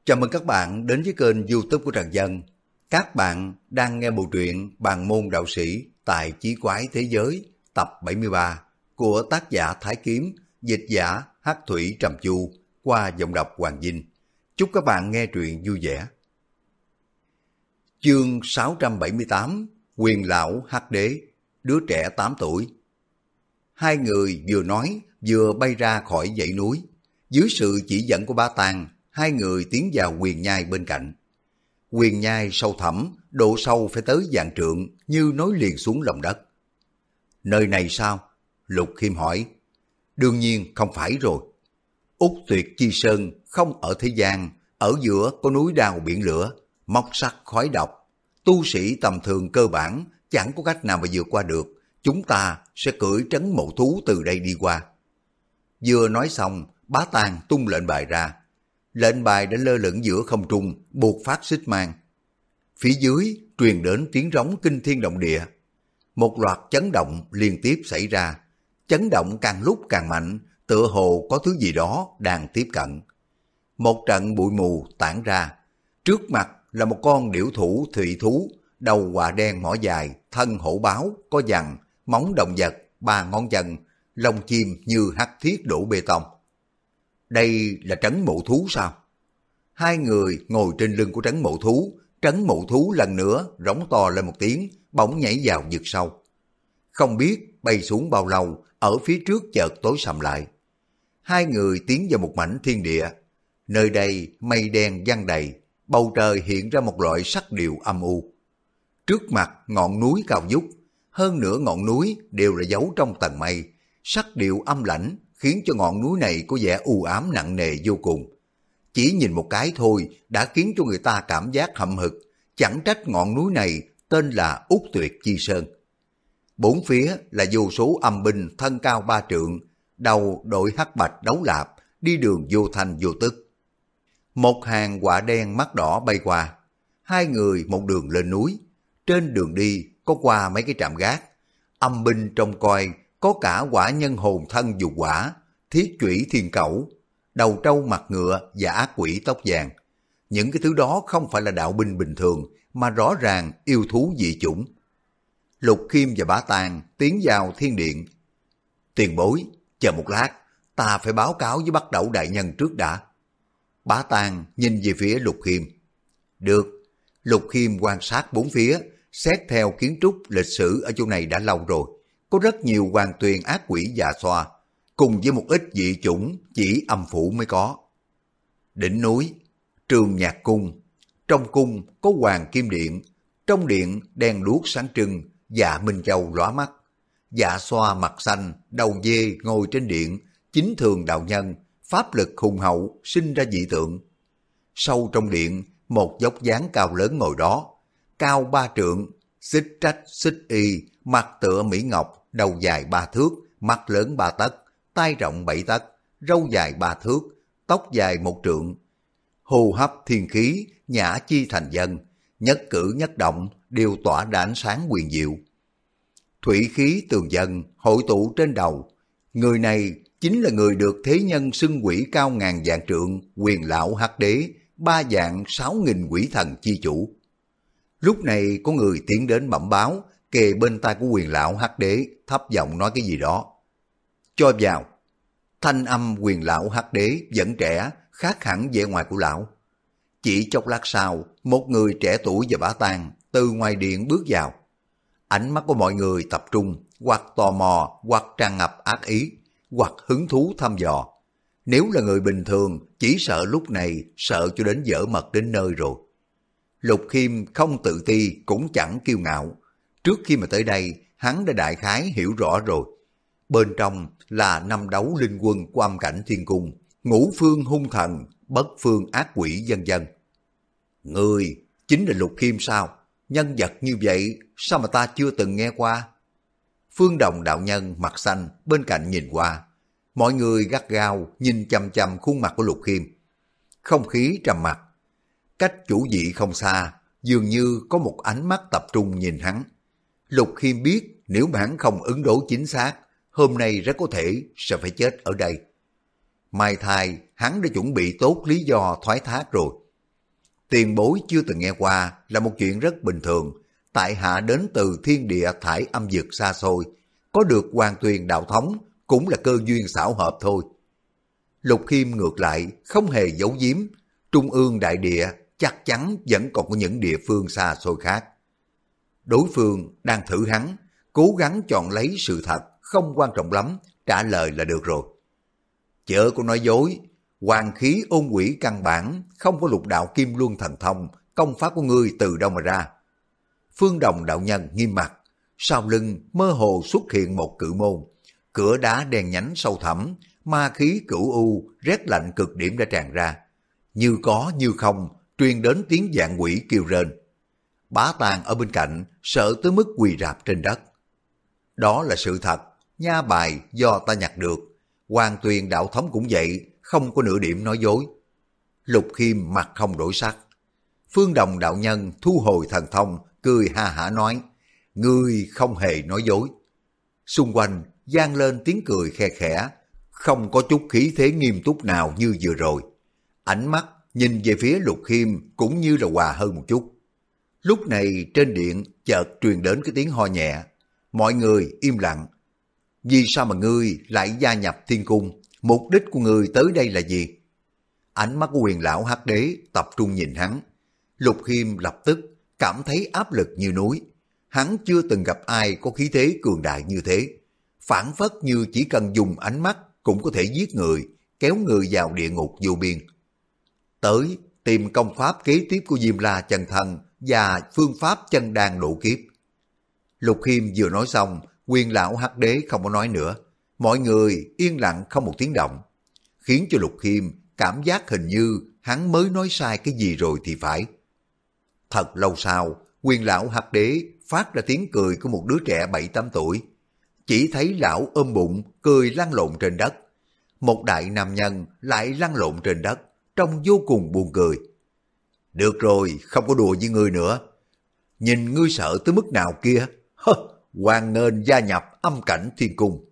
Chào mừng các bạn đến với kênh YouTube của Trần Dân. Các bạn đang nghe bộ truyện Bàn môn đạo sĩ tại Chí Quái Thế Giới tập 73 của tác giả Thái Kiếm, dịch giả Hắc Thủy Trầm Chu qua giọng đọc Hoàng Vinh. Chúc các bạn nghe truyện vui vẻ. Chương 678 Quyền lão Hắc Đế, đứa trẻ 8 tuổi. Hai người vừa nói vừa bay ra khỏi dãy núi. Dưới sự chỉ dẫn của Bá Tàng, hai người tiến vào huyền nhai bên cạnh. Huyền nhai sâu thẳm, độ sâu phải tới vạn trượng, như nối liền xuống lòng đất. Nơi này sao? Lục Khiêm hỏi. Đương nhiên không phải rồi. Úc Tuyệt Chi Sơn không ở thế gian, ở giữa có núi đao biển lửa, móc sắt khói độc. Tu sĩ tầm thường cơ bản chẳng có cách nào mà vượt qua được. Chúng ta sẽ cưỡi trấn mộ thú từ đây đi qua. Vừa nói xong, Bá Tàng tung lệnh bài ra. Lệnh bài đã lơ lửng giữa không trung, buộc phát xích mang. Phía dưới truyền đến tiếng rống kinh thiên động địa. Một loạt chấn động liên tiếp xảy ra. Chấn động càng lúc càng mạnh, tựa hồ có thứ gì đó đang tiếp cận. Một trận bụi mù tản ra. Trước mặt là một con điểu thủ thủy thú, đầu quạ đen mỏ dài, thân hổ báo, có dằn, móng động vật, 3 ngón chân, lông chim như hắc thiết đổ bê tông. Đây là trấn mộ thú sao? Hai người ngồi trên lưng của trấn mộ thú lần nữa rống to lên một tiếng, bỗng nhảy vào vực sâu. Không biết bay xuống bao lâu, ở phía trước chợt tối sầm lại. Hai người tiến vào một mảnh thiên địa. Nơi đây mây đen giăng đầy, bầu trời hiện ra một loại sắc điệu âm u. Trước mặt ngọn núi cao vút, hơn nửa ngọn núi đều là giấu trong tầng mây, sắc điệu âm lãnh khiến cho ngọn núi này có vẻ u ám nặng nề vô cùng. Chỉ nhìn một cái thôi đã khiến cho người ta cảm giác hậm hực, chẳng trách ngọn núi này tên là Úc Tuyệt Chi Sơn. Bốn phía là vô số âm binh thân cao 3 trượng, đầu đội hắc bạch đấu lạp, đi đường vô thanh vô tức. Một hàng quạ đen mắt đỏ bay qua, hai người một đường lên núi. Trên đường đi có qua mấy cái trạm gác, âm binh trông coi có cả quả nhân hồn thân dục quả, thiết chủy thiên cẩu, đầu trâu mặt ngựa và ác quỷ tóc vàng. Những cái thứ đó không phải là đạo binh bình thường, mà rõ ràng yêu thú dị chủng. Lục Khiêm và Bá Tàng tiến vào thiên điện. Tiền bối, chờ một lát, ta phải báo cáo với Bắc Đẩu đại nhân trước đã. Bá Tàng nhìn về phía Lục Khiêm. Được. Lục Khiêm quan sát bốn phía, xét theo kiến trúc lịch sử ở chỗ này đã lâu rồi. Có rất nhiều hoàng tuyền ác quỷ già xoa, cùng với một ít dị chủng chỉ âm phủ mới có. Đỉnh núi, Trường Nhạc Cung. Trong cung có Hoàng Kim Điện, trong điện đèn đuốc sáng trưng, Dạ Minh Châu lóa mắt. Dạ xoa mặt xanh, đầu dê ngồi trên điện, chính thường đạo nhân, pháp lực hùng hậu, sinh ra dị tượng. Sâu trong điện, một dốc dáng cao lớn ngồi đó, cao 3 trượng, xích trách xích y, mặt tựa mỹ ngọc, đầu dài 3 thước, mắt lớn 3 tấc, tai rộng 7 tấc, râu dài 3 thước, tóc dài 1 trượng. Hô hấp thiên khí, nhã chi thành dân, nhất cử nhất động đều tỏa ra ánh sáng quyền diệu. Thủy khí tường dân hội tụ trên đầu. Người này chính là người được thế nhân xưng quỷ cao ngàn vạn trượng, Quyền lão Hắc Đế, 3 vạn 6.000 quỷ thần chi chủ. Lúc này có người tiến đến bẩm báo, kề bên tai của Quyền lão Hắc Đế, thấp giọng nói cái gì đó. Cho vào. Thanh âm Quyền lão Hắc Đế vẫn trẻ, khác hẳn vẻ ngoài của lão. Chỉ chốc lát sau, một người trẻ tuổi và Bá Tàng từ ngoài điện bước vào. Ánh mắt của mọi người tập trung, hoặc tò mò, hoặc tràn ngập ác ý, hoặc hứng thú thăm dò. Nếu là người bình thường, chỉ sợ lúc này sợ cho đến dở mật đến nơi rồi. Lục Khiêm không tự ti cũng chẳng kiêu ngạo. Trước khi mà tới đây, hắn đã đại khái hiểu rõ rồi. Bên trong là 5 đấu linh quân của âm cảnh thiên cung, ngũ phương hung thần, bất phương ác quỷ vân vân. Người chính là Lục Khiêm sao? Nhân vật như vậy sao mà ta chưa từng nghe qua? Phương Đồng đạo nhân mặt xanh bên cạnh nhìn qua. Mọi người gắt gao nhìn chằm chằm khuôn mặt của Lục Khiêm. Không khí trầm mặc. Cách chủ vị không xa, dường như có một ánh mắt tập trung nhìn hắn. Lục Khiêm biết nếu mà hắn không ứng đối chính xác, hôm nay rất có thể sẽ phải chết ở đây. Mai thai, hắn đã chuẩn bị tốt lý do thoái thác rồi. Tiền bối chưa từng nghe qua là một chuyện rất bình thường. Tại hạ đến từ thiên địa thải âm vực xa xôi, có được Hoàng Tuyền đạo thống cũng là cơ duyên xảo hợp thôi. Lục Khiêm ngược lại không hề giấu giếm, trung ương đại địa chắc chắn vẫn còn có những địa phương xa xôi khác. Đối phương đang thử hắn, cố gắng chọn lấy sự thật, không quan trọng lắm, trả lời là được rồi. Chớ có nói dối, hoàng khí ôn quỷ căn bản, không có lục đạo kim luân thần thông, công pháp của ngươi từ đâu mà ra. Phương Đồng đạo nhân nghiêm mặt, sau lưng mơ hồ xuất hiện một cự môn, cửa đá đen nhánh sâu thẳm, ma khí cửu u, rét lạnh cực điểm đã tràn ra. Như có như không, truyền đến tiếng vạn quỷ kêu rên. Bá Tàng ở bên cạnh, sợ tới mức quỳ rạp trên đất. Đó là sự thật, nha bài do ta nhặt được. Hoàng Tuyền đạo thống cũng vậy, không có nửa điểm nói dối. Lục Khiêm mặt không đổi sắc. Phương Đồng đạo nhân thu hồi thần thông, cười ha hả nói, ngươi không hề nói dối. Xung quanh vang lên tiếng cười khe khẽ, không có chút khí thế nghiêm túc nào như vừa rồi. Ánh mắt nhìn về phía Lục Khiêm cũng như là hòa hơn một chút. Lúc này trên điện chợt truyền đến cái tiếng ho nhẹ. Mọi người im lặng. Vì sao mà ngươi lại gia nhập thiên cung? Mục đích của ngươi tới đây là gì? Ánh mắt của Quyền lão Hắc Đế tập trung nhìn hắn. Lục Khiêm lập tức cảm thấy áp lực như núi. Hắn chưa từng gặp ai có khí thế cường đại như thế. Phản phất như chỉ cần dùng ánh mắt cũng có thể giết người, kéo người vào địa ngục vô biên. Tới tìm công pháp kế tiếp của Diêm La chân thân và phương pháp chân đan độ kiếp. Lục Khiêm vừa nói xong, Quyền lão Hắc Đế không có nói nữa. Mọi người yên lặng không một tiếng động, khiến cho Lục Khiêm cảm giác hình như hắn mới nói sai cái gì rồi thì phải. Thật lâu sau, Quyền lão Hắc Đế phát ra tiếng cười của một đứa trẻ 7-8 tuổi. Chỉ thấy lão ôm bụng, cười lăn lộn trên đất. Một đại nam nhân lại lăn lộn trên đất, trông vô cùng buồn cười. Được rồi, không có đùa với ngươi nữa. Nhìn ngươi sợ tới mức nào kia. Hoan nghênh gia nhập âm cảnh thiên cung.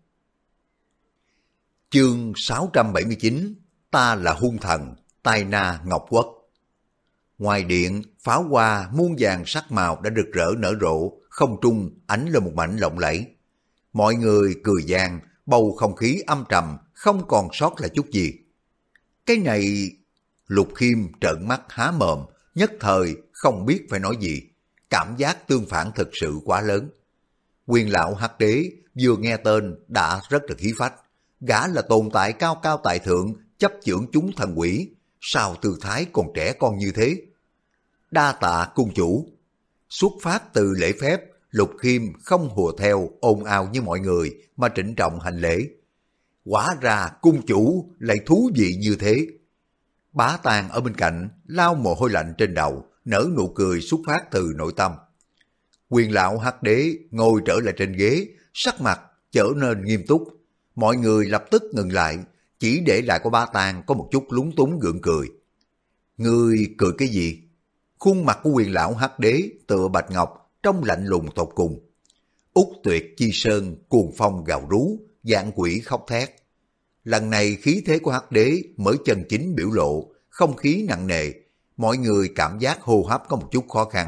Chương 679, ta là hung thần, tai na Ngọc Quốc. Ngoài điện, pháo hoa muôn vàng sắc màu đã rực rỡ nở rộ, không trung ánh lên một mảnh lộng lẫy. Mọi người cười vang, bầu không khí âm trầm, không còn sót lại chút gì. Cái này... Lục Khiêm trợn mắt há mồm, nhất thời không biết phải nói gì. Cảm giác tương phản thực sự quá lớn. Quyền lão Hắc Đế vừa nghe tên đã rất là khí phách. Gã là tồn tại cao cao tại thượng, chấp chưởng chúng thần quỷ. Sao tư thái còn trẻ con như thế? Đa tạ cung chủ. Xuất phát từ lễ phép, Lục Khiêm không hùa theo ồn ào như mọi người mà trịnh trọng hành lễ. Hóa ra cung chủ lại thú vị như thế. Bá Tàng ở bên cạnh lau mồ hôi lạnh trên đầu, nở nụ cười xuất phát từ nội tâm. Quyền lão Hắc Đế ngồi trở lại trên ghế, sắc mặt trở nên nghiêm túc. Mọi người lập tức ngừng lại, chỉ để lại có Bá Tàng có một chút lúng túng gượng cười. Ngươi cười cái gì? Khuôn mặt của Quyền lão Hắc Đế tựa bạch ngọc, trong lạnh lùng tột cùng. Úc Tuyệt Chi Sơn cuồng phong gào rú, vạn quỷ khóc thét. Lần này khí thế của Hắc Đế mới chân chính biểu lộ, không khí nặng nề, mọi người cảm giác hô hấp có một chút khó khăn.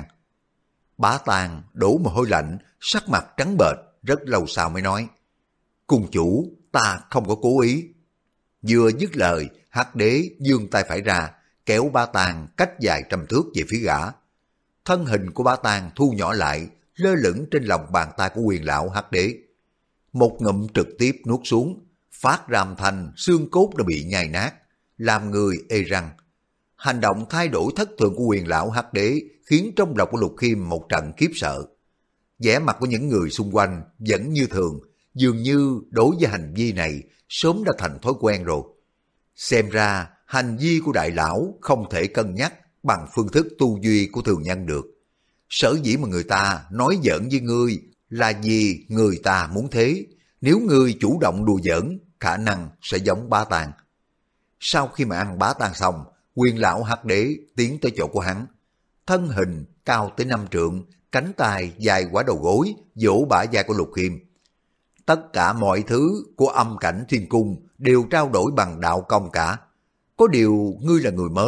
Bá Tàng đổ mồ hôi lạnh, sắc mặt trắng bệch, rất lâu sau mới nói: Cung chủ, ta không có cố ý. Vừa dứt lời, Hắc Đế giương tay phải ra, kéo Bá Tàng cách vài trăm thước về phía gã. Thân hình của Bá Tàng thu nhỏ lại, lơ lửng trên lòng bàn tay của Quyền lão Hắc Đế. Một ngụm trực tiếp nuốt xuống, phát ra âm thanh xương cốt đã bị nhai nát, làm người ê răng. Hành động thay đổi thất thường của Quyền lão Hắc Đế khiến trong lòng của Lục Khiêm một trận khiếp sợ. Vẻ mặt của những người xung quanh vẫn như thường, dường như đối với hành vi này sớm đã thành thói quen rồi. Xem ra hành vi của đại lão không thể cân nhắc bằng phương thức tu duy của thường nhân được. Sở dĩ mà người ta nói giỡn với ngươi là vì người ta muốn thế. Nếu ngươi chủ động đùa giỡn, khả năng sẽ giống Bá Tàng. Sau khi mà ăn Bá Tàng xong, Quyền lão Hắc Đế tiến tới chỗ của hắn. Thân hình cao tới 5 trượng, cánh tay dài quả đầu gối, vỗ bả vai của Lục Khiêm. Tất cả mọi thứ của âm cảnh thiên cung đều trao đổi bằng đạo công cả. Có điều ngươi là người mới,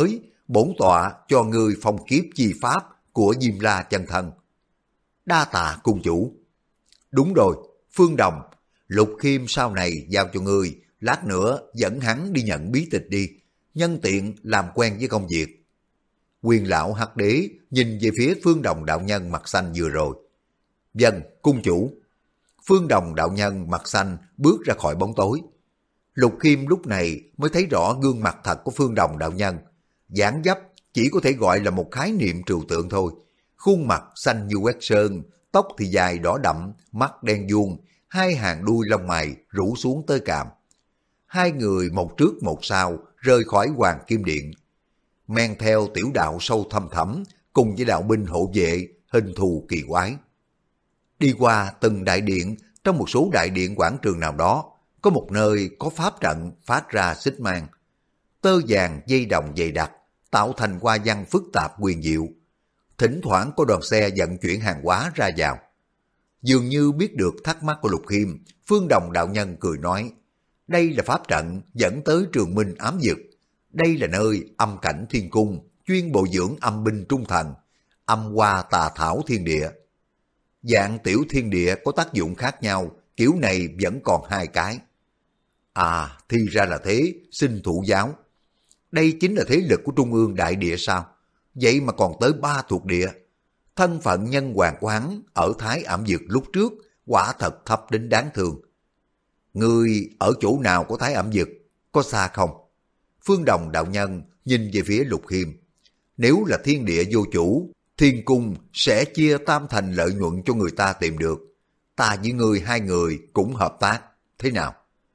bổn tọa cho ngươi phong kiếp chi pháp của Diêm La chân thân. Đa tạ cung chủ. Đúng rồi, Phương Đồng, Lục Khiêm sau này giao cho ngươi, lát nữa dẫn hắn đi nhận bí tịch đi, nhân tiện làm quen với công việc. Quyền lão Hắc Đế nhìn về phía Phương Đồng đạo nhân mặt xanh vừa rồi. Vâng, cung chủ. Phương Đồng đạo nhân mặt xanh bước ra khỏi bóng tối. Lục Khiêm lúc này mới thấy rõ gương mặt thật của Phương Đồng đạo nhân. Dáng dấp chỉ có thể gọi là một khái niệm trừu tượng thôi. Khuôn mặt xanh như quét sơn, tóc thì dài đỏ đậm, mắt đen vuông, hai hàng đuôi lông mày rủ xuống tới cằm. Hai người một trước một sau rời khỏi Hoàng Kim Điện, men theo tiểu đạo sâu thăm thẳm cùng với đạo binh hộ vệ hình thù kỳ quái. Đi qua từng đại điện, trong một số đại điện quảng trường nào đó, có một nơi có pháp trận phát ra xích mang. Tơ vàng dây đồng dày đặc, tạo thành hoa văn phức tạp huyền diệu. Thỉnh thoảng có đoàn xe vận chuyển hàng hóa ra vào. Dường như biết được thắc mắc của Lục Khiêm, Phương Đồng đạo nhân cười nói, đây là pháp trận dẫn tới Trường Minh ám vực. Đây là nơi âm cảnh thiên cung, chuyên bồi dưỡng âm binh trung thần, âm hoa tà thảo thiên địa. Dạng tiểu thiên địa có tác dụng khác nhau, kiểu này vẫn còn hai cái. À, thì ra là thế, xin thụ giáo. Đây chính là thế lực của Trung ương đại địa sao? Vậy mà còn tới 3 thuộc địa. Thân phận nhân hoàng của hắn ở Thái ảm vực lúc trước quả thật thấp đến đáng thương. Ngươi ở chỗ nào của Thái ảm vực, có xa không? Phương Đồng đạo nhân nhìn về phía Lục Khiêm. Nếu là thiên địa vô chủ, thiên cung sẽ chia tam thành lợi nhuận cho người ta tìm được. Ta với ngươi hai người cũng hợp tác, thế nào?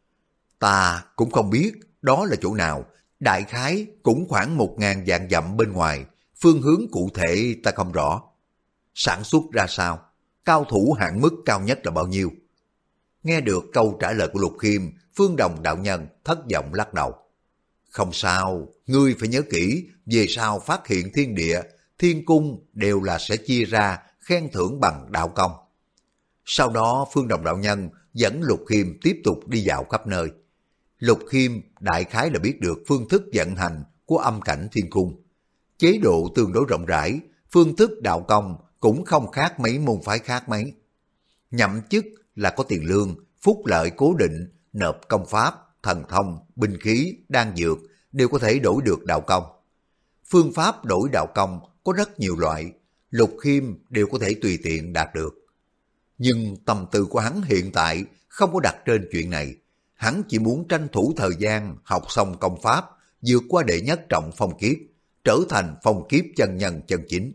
Ta cũng không biết đó là chỗ nào, đại khái cũng khoảng 1000 vạn dặm bên ngoài, phương hướng cụ thể ta không rõ. Sản xuất ra sao? Cao thủ hạn mức cao nhất là bao nhiêu? Nghe được câu trả lời của Lục Khiêm, Phương Đồng đạo nhân thất vọng lắc đầu. Không sao, ngươi phải nhớ kỹ, về sau phát hiện thiên địa, thiên cung đều là sẽ chia ra khen thưởng bằng đạo công. Sau đó Phương Đồng đạo nhân dẫn Lục Khiêm tiếp tục đi dạo khắp nơi. Lục Khiêm đại khái là biết được phương thức vận hành của âm cảnh thiên cung. Chế độ tương đối rộng rãi, phương thức đạo công cũng không khác mấy môn phái khác mấy. Nhậm chức là có tiền lương, phúc lợi cố định, nộp công pháp, thần thông, binh khí, đan dược đều có thể đổi được đạo công. Phương pháp đổi đạo công có rất nhiều loại, Lục Khiêm đều có thể tùy tiện đạt được. Nhưng tâm tư của hắn hiện tại không có đặt trên chuyện này. Hắn chỉ muốn tranh thủ thời gian học xong công pháp, vượt qua đệ nhất trọng phong kiếp, trở thành phong kiếp chân nhân chân chính.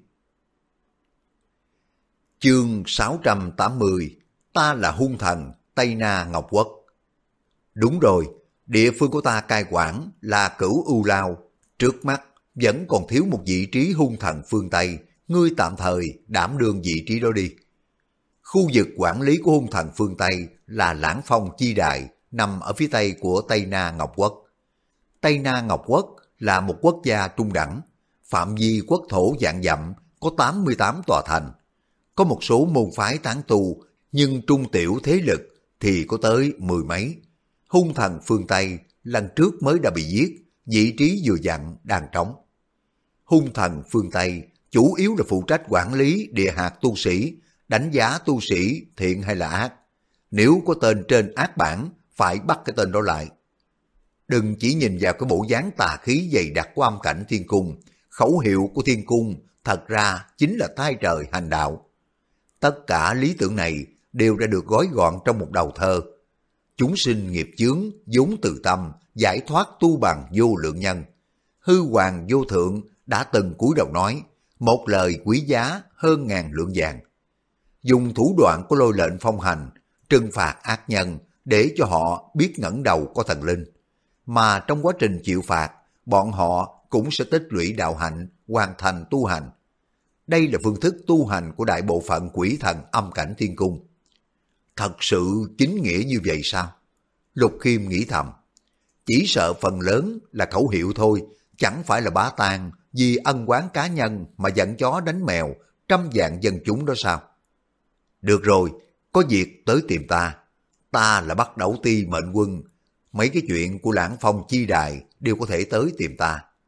Chương 680, ta là hung thần Tây Na Ngọc Quốc. Đúng rồi, địa phương của ta cai quản là Cửu U Lao, trước mắt vẫn còn thiếu một vị trí hung thần phương Tây, ngươi tạm thời đảm đương vị trí đó đi. Khu vực quản lý của hung thần phương Tây là Lãng Phong Chi Đại, nằm ở phía tây của Tây Na Ngọc Quốc. Tây Na Ngọc Quốc là một quốc gia trung đẳng, phạm vi quốc thổ vạn dặm, có 88 tòa thành. Có một số môn phái tán tu, nhưng trung tiểu thế lực thì có tới 10 mấy. Hung thần phương Tây lần trước mới đã bị giết, vị trí vừa dặn đang trống. Hung thần phương Tây chủ yếu là phụ trách quản lý địa hạt tu sĩ, đánh giá tu sĩ thiện hay là ác. Nếu có tên trên ác bảng, phải bắt cái tên đó lại. Đừng chỉ nhìn vào cái bộ dáng tà khí dày đặc của âm cảnh thiên cung. Khẩu hiệu của thiên cung thật ra chính là thay trời hành đạo. Tất cả lý tưởng này đều đã được gói gọn trong một đầu thơ. Chúng sinh nghiệp chướng, vốn từ tâm, giải thoát tu bằng vô lượng nhân. Hư hoàng vô thượng đã từng cúi đầu nói, một lời quý giá hơn ngàn lượng vàng. Dùng thủ đoạn của lôi lệnh phong hành, trừng phạt ác nhân để cho họ biết ngẩng đầu có thần linh. Mà trong quá trình chịu phạt, bọn họ cũng sẽ tích lũy đạo hạnh, hoàn thành tu hành. Đây là phương thức tu hành của đại bộ phận quỷ thần âm cảnh thiên cung. Thật sự chính nghĩa như vậy sao? Lục Khiêm nghĩ thầm. Chỉ sợ phần lớn là khẩu hiệu thôi, chẳng phải là bá tàng vì ân oán cá nhân mà giận chó đánh mèo, trăm vạn dân chúng đó sao? Được rồi, có việc tới tìm ta. Ta là Bắc Đẩu Ti mệnh quân. Mấy cái chuyện của Lãng Phong Chi Đài đều có thể tới tìm ta.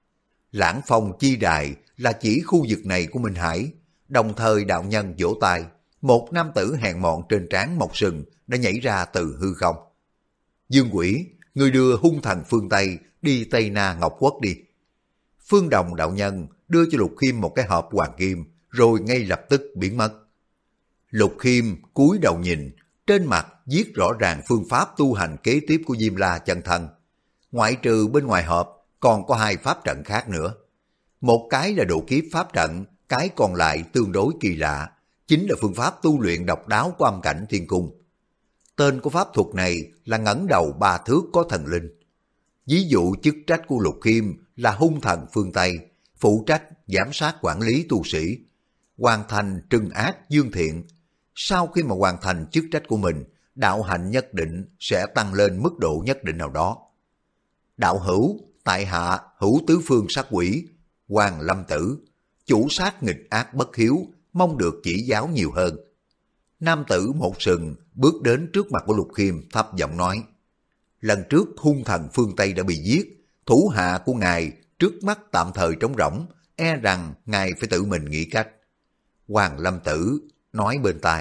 Lãng Phong chi đài là chỉ khu vực này của Minh Hải. Đồng thời đạo nhân vỗ tay, một nam tử hèn mọn trên trán mọc sừng đã nhảy ra từ hư không. Dương Quỷ, người đưa hung thần phương Tây đi Tây Na Ngọc Quốc đi. Phương Đồng đạo nhân đưa cho Lục Khiêm một cái hộp hoàng kim, rồi ngay lập tức biến mất. Lục Khiêm cúi đầu nhìn, trên mặt viết rõ ràng phương pháp tu hành kế tiếp của Diêm La chân thân. Ngoại trừ bên ngoài hộp, còn có 2 pháp trận khác nữa. Một cái là độ kiếp pháp trận, cái còn lại tương đối kỳ lạ, chính là phương pháp tu luyện độc đáo của âm cảnh thiên cung. Tên của pháp thuật này là ngẩng đầu 3 thước có thần linh. Ví dụ chức trách của Lục Khiêm là hung thần phương Tây, phụ trách giám sát quản lý tu sĩ, hoàn thành trừng ác dương thiện. Sau khi mà hoàn thành chức trách của mình, đạo hạnh nhất định sẽ tăng lên mức độ nhất định nào đó. Đạo hữu, tại hạ hữu tứ phương sát quỷ, Hoàng Lâm Tử, chủ sát nghịch ác bất hiếu, mong được chỉ giáo nhiều hơn. Nam tử một sừng bước đến trước mặt của Lục Khiêm thấp giọng nói, lần trước hung thần phương Tây đã bị giết, thủ hạ của ngài trước mắt tạm thời trống rỗng, e rằng ngài phải tự mình nghĩ cách. Hoàng Lâm Tử nói bên tai,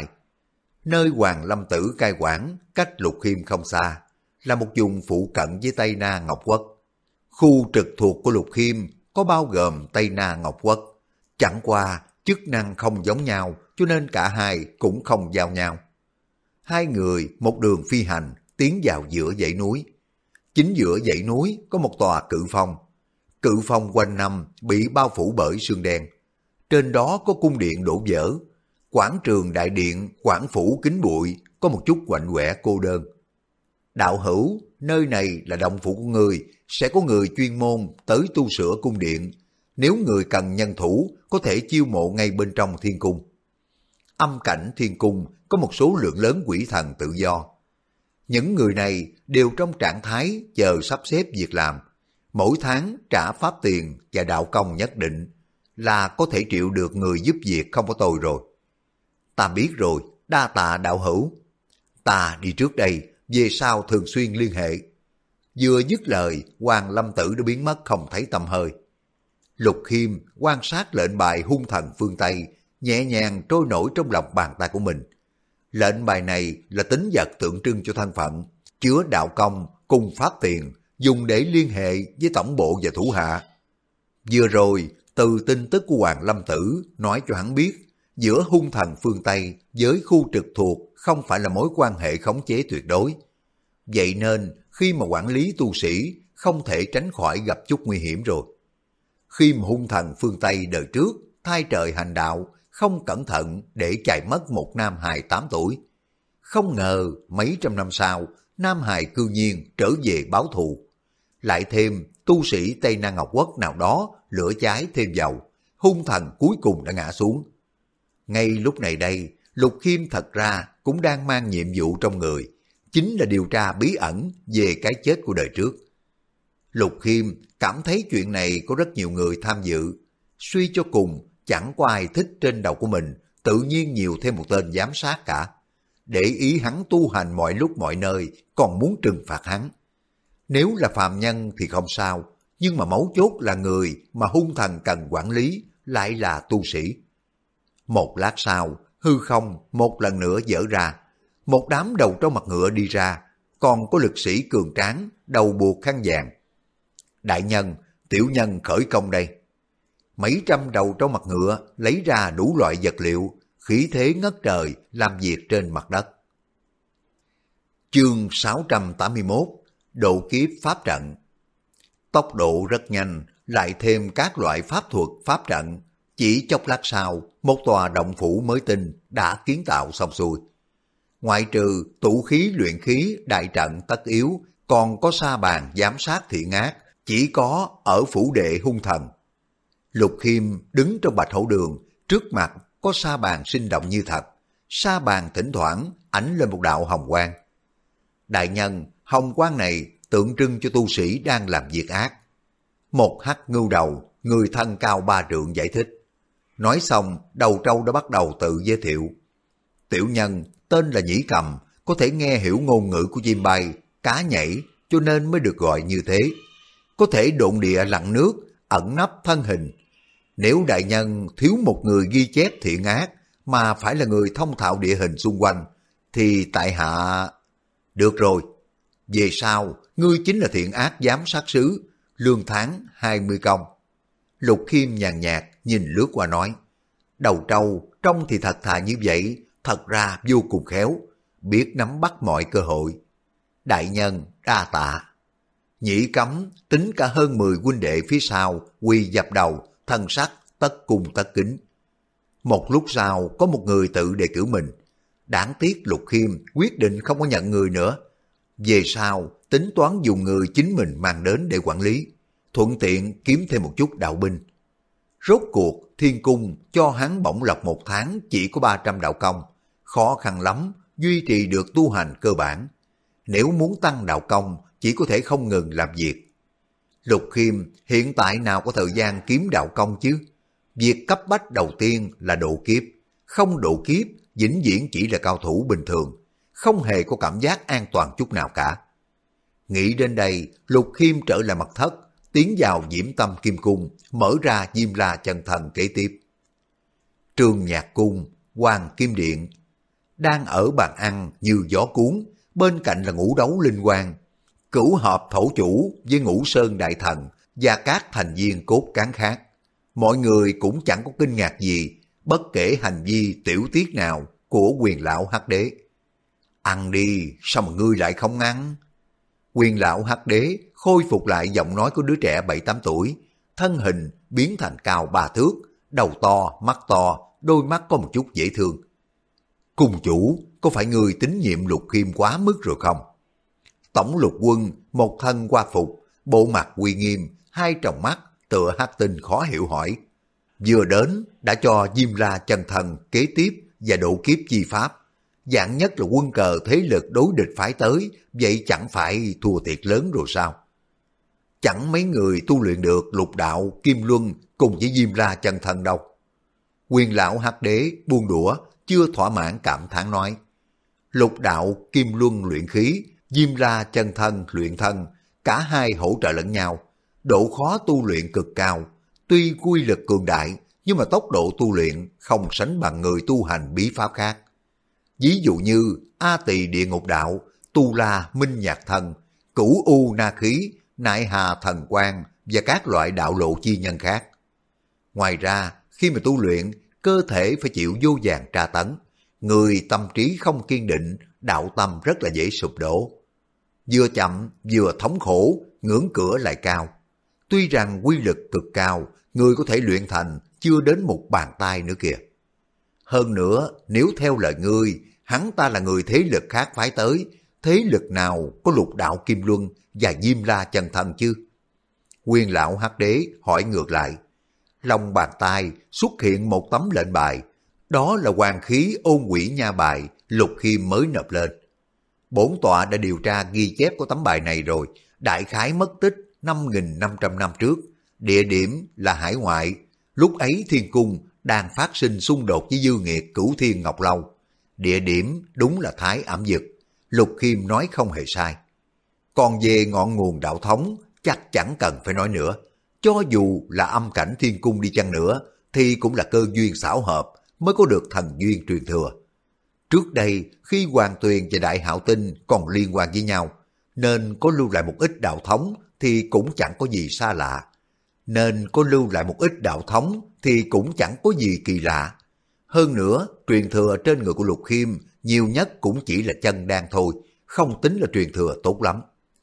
nơi Hoàng Lâm Tử cai quản cách Lục Khiêm không xa, là một vùng phụ cận với Tây Na Ngọc Quốc. Khu trực thuộc của Lục Khiêm có bao gồm Tây Na Ngọc Quốc, chẳng qua chức năng không giống nhau cho nên cả hai cũng không giao nhau. Hai người một đường phi hành tiến vào giữa dãy núi. Chính giữa dãy núi có một tòa cự phong. Cự phong quanh năm bị bao phủ bởi sương đen. Trên đó có cung điện đổ vỡ. Quảng trường đại điện quảng phủ kín bụi, có một chút quạnh quẻ cô đơn. Đạo hữu, nơi này là động phủ của người, sẽ có người chuyên môn tới tu sửa cung điện. Nếu người cần nhân thủ, có thể chiêu mộ ngay bên trong thiên cung. Âm cảnh thiên cung có một số lượng lớn quỷ thần tự do. Những người này đều trong trạng thái chờ sắp xếp việc làm. Mỗi tháng trả pháp tiền và đạo công nhất định là có thể triệu được người giúp việc không có tôi rồi. Ta biết rồi, đa tạ đạo hữu. Ta đi trước đây, về sau thường xuyên liên hệ. Vừa dứt lời, Hoàng Lâm Tử đã biến mất không thấy tăm hơi. Lục Khiêm quan sát lệnh bài hung thần phương Tây, nhẹ nhàng trôi nổi trong lòng bàn tay của mình. Lệnh bài này là tín vật tượng trưng cho thân phận, chứa đạo công cùng pháp tiền, dùng để liên hệ với tổng bộ và thủ hạ. Vừa rồi, từ tin tức của Hoàng Lâm Tử nói cho hắn biết, giữa hung thần phương Tây với khu trực thuộc không phải là mối quan hệ khống chế tuyệt đối. Vậy nên, khi mà quản lý tu sĩ, không thể tránh khỏi gặp chút nguy hiểm rồi. Khi mà hung thần phương Tây đời trước, thay trời hành đạo, không cẩn thận để chạy mất một nam hài 8 tuổi. Không ngờ mấy trăm năm sau, nam hài cư nhiên trở về báo thù. Lại thêm tu sĩ Tây Nam Ngọc Quốc nào đó lửa cháy thêm dầu, hung thần cuối cùng đã ngã xuống. Ngay lúc này đây, Lục Khiêm thật ra cũng đang mang nhiệm vụ trong người, chính là điều tra bí ẩn về cái chết của đời trước. Lục Khiêm cảm thấy chuyện này có rất nhiều người tham dự, suy cho cùng chẳng có ai thích trên đầu của mình tự nhiên nhiều thêm một tên giám sát cả. Để ý hắn tu hành mọi lúc mọi nơi, còn muốn trừng phạt hắn. Nếu là phàm nhân thì không sao, nhưng mà mấu chốt là người mà hung thần cần quản lý lại là tu sĩ. Một lát sau, hư không một lần nữa dở ra, một đám đầu trâu mặt ngựa đi ra, còn có lực sĩ cường tráng, đầu buộc khăn vàng. Đại nhân, tiểu nhân khởi công đây. Mấy trăm đầu trâu mặt ngựa lấy ra đủ loại vật liệu, khí thế ngất trời làm việc trên mặt đất. Chương 681, độ kiếp pháp trận. Tốc độ rất nhanh, lại thêm các loại pháp thuật pháp trận. Chỉ chốc lát sau, một tòa động phủ mới tinh đã kiến tạo xong xuôi. Ngoại trừ tụ khí luyện khí đại trận tất yếu, còn có sa bàn giám sát thiện ác, chỉ có ở phủ đệ hung thần. Lục Khiêm đứng trong Bạch Hổ Đường, trước mặt có sa bàn sinh động như thật. Sa bàn thỉnh thoảng ánh lên một đạo hồng quang. Đại nhân, hồng quang này tượng trưng cho tu sĩ đang làm việc ác. Một hắc ngưu đầu, người thân cao 3 trượng giải thích. Nói xong, đầu trâu đã bắt đầu tự giới thiệu. Tiểu nhân tên là Nhĩ Cầm, có thể nghe hiểu ngôn ngữ của chim bay, cá nhảy, cho nên mới được gọi như thế. Có thể độn địa lặn nước, ẩn nấp thân hình. Nếu đại nhân thiếu một người ghi chép thiện ác mà phải là người thông thạo địa hình xung quanh, thì tại hạ... Được rồi, về sau ngươi chính là thiện ác giám sát sứ, lương tháng 20 công. Lục Khiêm nhàn nhạt nhìn lướt qua nói, đầu trâu trông thì thật thà như vậy, thật ra vô cùng khéo, biết nắm bắt mọi cơ hội. Đại nhân đa tạ. Nhĩ Cấm tính cả hơn 10 huynh đệ phía sau quỳ dập đầu, thân sắc tất cung tất kính. Một lúc sau có một người tự đề cử mình. Đáng tiếc Lục Khiêm quyết định không có nhận người nữa. Về sau tính toán dùng người chính mình mang đến để quản lý, thuận tiện kiếm thêm một chút đạo binh. Rốt cuộc Thiên Cung cho hắn bổng lộc một tháng chỉ có 300 đạo công, khó khăn lắm duy trì được tu hành cơ bản. Nếu muốn tăng đạo công chỉ có thể không ngừng làm việc. Lục Khiêm hiện tại nào có thời gian kiếm đạo công chứ? Việc cấp bách đầu tiên là độ kiếp, không độ kiếp vĩnh viễn chỉ là cao thủ bình thường, không hề có cảm giác an toàn chút nào cả. Nghĩ đến đây, Lục Khiêm trở lại mật thất, tiến vào Diễm Tâm Kim Cung, mở ra Diêm La Chân Thần kế tiếp. Trường Nhạc Cung, Hoàng Kim Điện, đang ở bàn ăn như gió cuốn, bên cạnh là Ngũ Đấu Linh Quang, Cửu Hợp Thổ Chủ với Ngũ Sơn Đại Thần và các thành viên cốt cán khác. Mọi người cũng chẳng có kinh ngạc gì, bất kể hành vi tiểu tiết nào của Quyền Lão Hắc Đế. Ăn đi, sao mà ngươi lại không ăn? Quyền Lão Hắc Đế khôi phục lại giọng nói của đứa trẻ 7-8 tuổi, thân hình biến thành cao 3 thước, đầu to, mắt to, đôi mắt có một chút dễ thương. Cung chủ, có phải người tín nhiệm Lục Khiêm quá mức rồi không? Tổng lục quân một thân qua phục, bộ mặt uy nghiêm, hai tròng mắt tựa hắc tinh khó hiểu hỏi. Vừa đến đã cho Diêm La Chân Thần kế tiếp và độ kiếp chi pháp. Dạng nhất là quân cờ thế lực đối địch phái tới, vậy chẳng phải thua thiệt lớn rồi sao? Chẳng mấy người tu luyện được lục đạo Kim Luân cùng với Diêm La Chân Thần đâu. Quyền Lão Hắc Đế buông đũa, chưa thỏa mãn cảm thán nói. Lục đạo Kim Luân luyện khí, Diêm La Chân Thân luyện thân, cả hai hỗ trợ lẫn nhau. Độ khó tu luyện cực cao, tuy quy lực cường đại, nhưng mà tốc độ tu luyện không sánh bằng người tu hành bí pháp khác. Ví dụ như A Tỳ Địa Ngục Đạo, Tu La Minh Nhạc Thân, Cửu U Na Khí, Nại Hà Thần Quang và các loại đạo lộ chi nhân khác. Ngoài ra, khi mà tu luyện, cơ thể phải chịu vô vàn tra tấn. Người tâm trí không kiên định, đạo tâm rất là dễ sụp đổ. Vừa chậm, vừa thống khổ, ngưỡng cửa lại cao. Tuy rằng quy lực cực cao, người có thể luyện thành chưa đến một bàn tay nữa kìa. Hơn nữa, nếu theo lời ngươi, hắn ta là người thế lực khác phái tới, thế lực nào có lục đạo Kim Luân và Diêm La Chân Thân chứ? Quyền Lão Hắc Đế hỏi ngược lại. Lòng bàn tay xuất hiện một tấm lệnh bài, đó là hoàng khí ôn quỷ nha bài Lục Khiêm mới nộp lên. Bổn tọa đã điều tra ghi chép của tấm bài này rồi, đại khái mất tích 5.500 năm trước, địa điểm là hải ngoại, lúc ấy Thiên Cung đang phát sinh xung đột với dư nghiệt Cửu Thiên Ngọc Lâu. Địa điểm đúng là Thái Ẩm Dực, Lục Khiêm nói không hề sai. Còn về ngọn nguồn đạo thống, chắc chẳng cần phải nói nữa. Cho dù là âm cảnh Thiên Cung đi chăng nữa, thì cũng là cơ duyên xảo hợp mới có được thần duyên truyền thừa. Trước đây, khi Hoàng Tuyền và Đại Hạo Tinh còn liên quan với nhau, nên có lưu lại một ít đạo thống thì cũng chẳng có gì xa lạ. Nên có lưu lại một ít đạo thống thì cũng chẳng có gì kỳ lạ. Hơn nữa, truyền thừa trên người của Lục Khiêm nhiều nhất cũng chỉ là chân đan thôi, không tính là truyền thừa tốt lắm.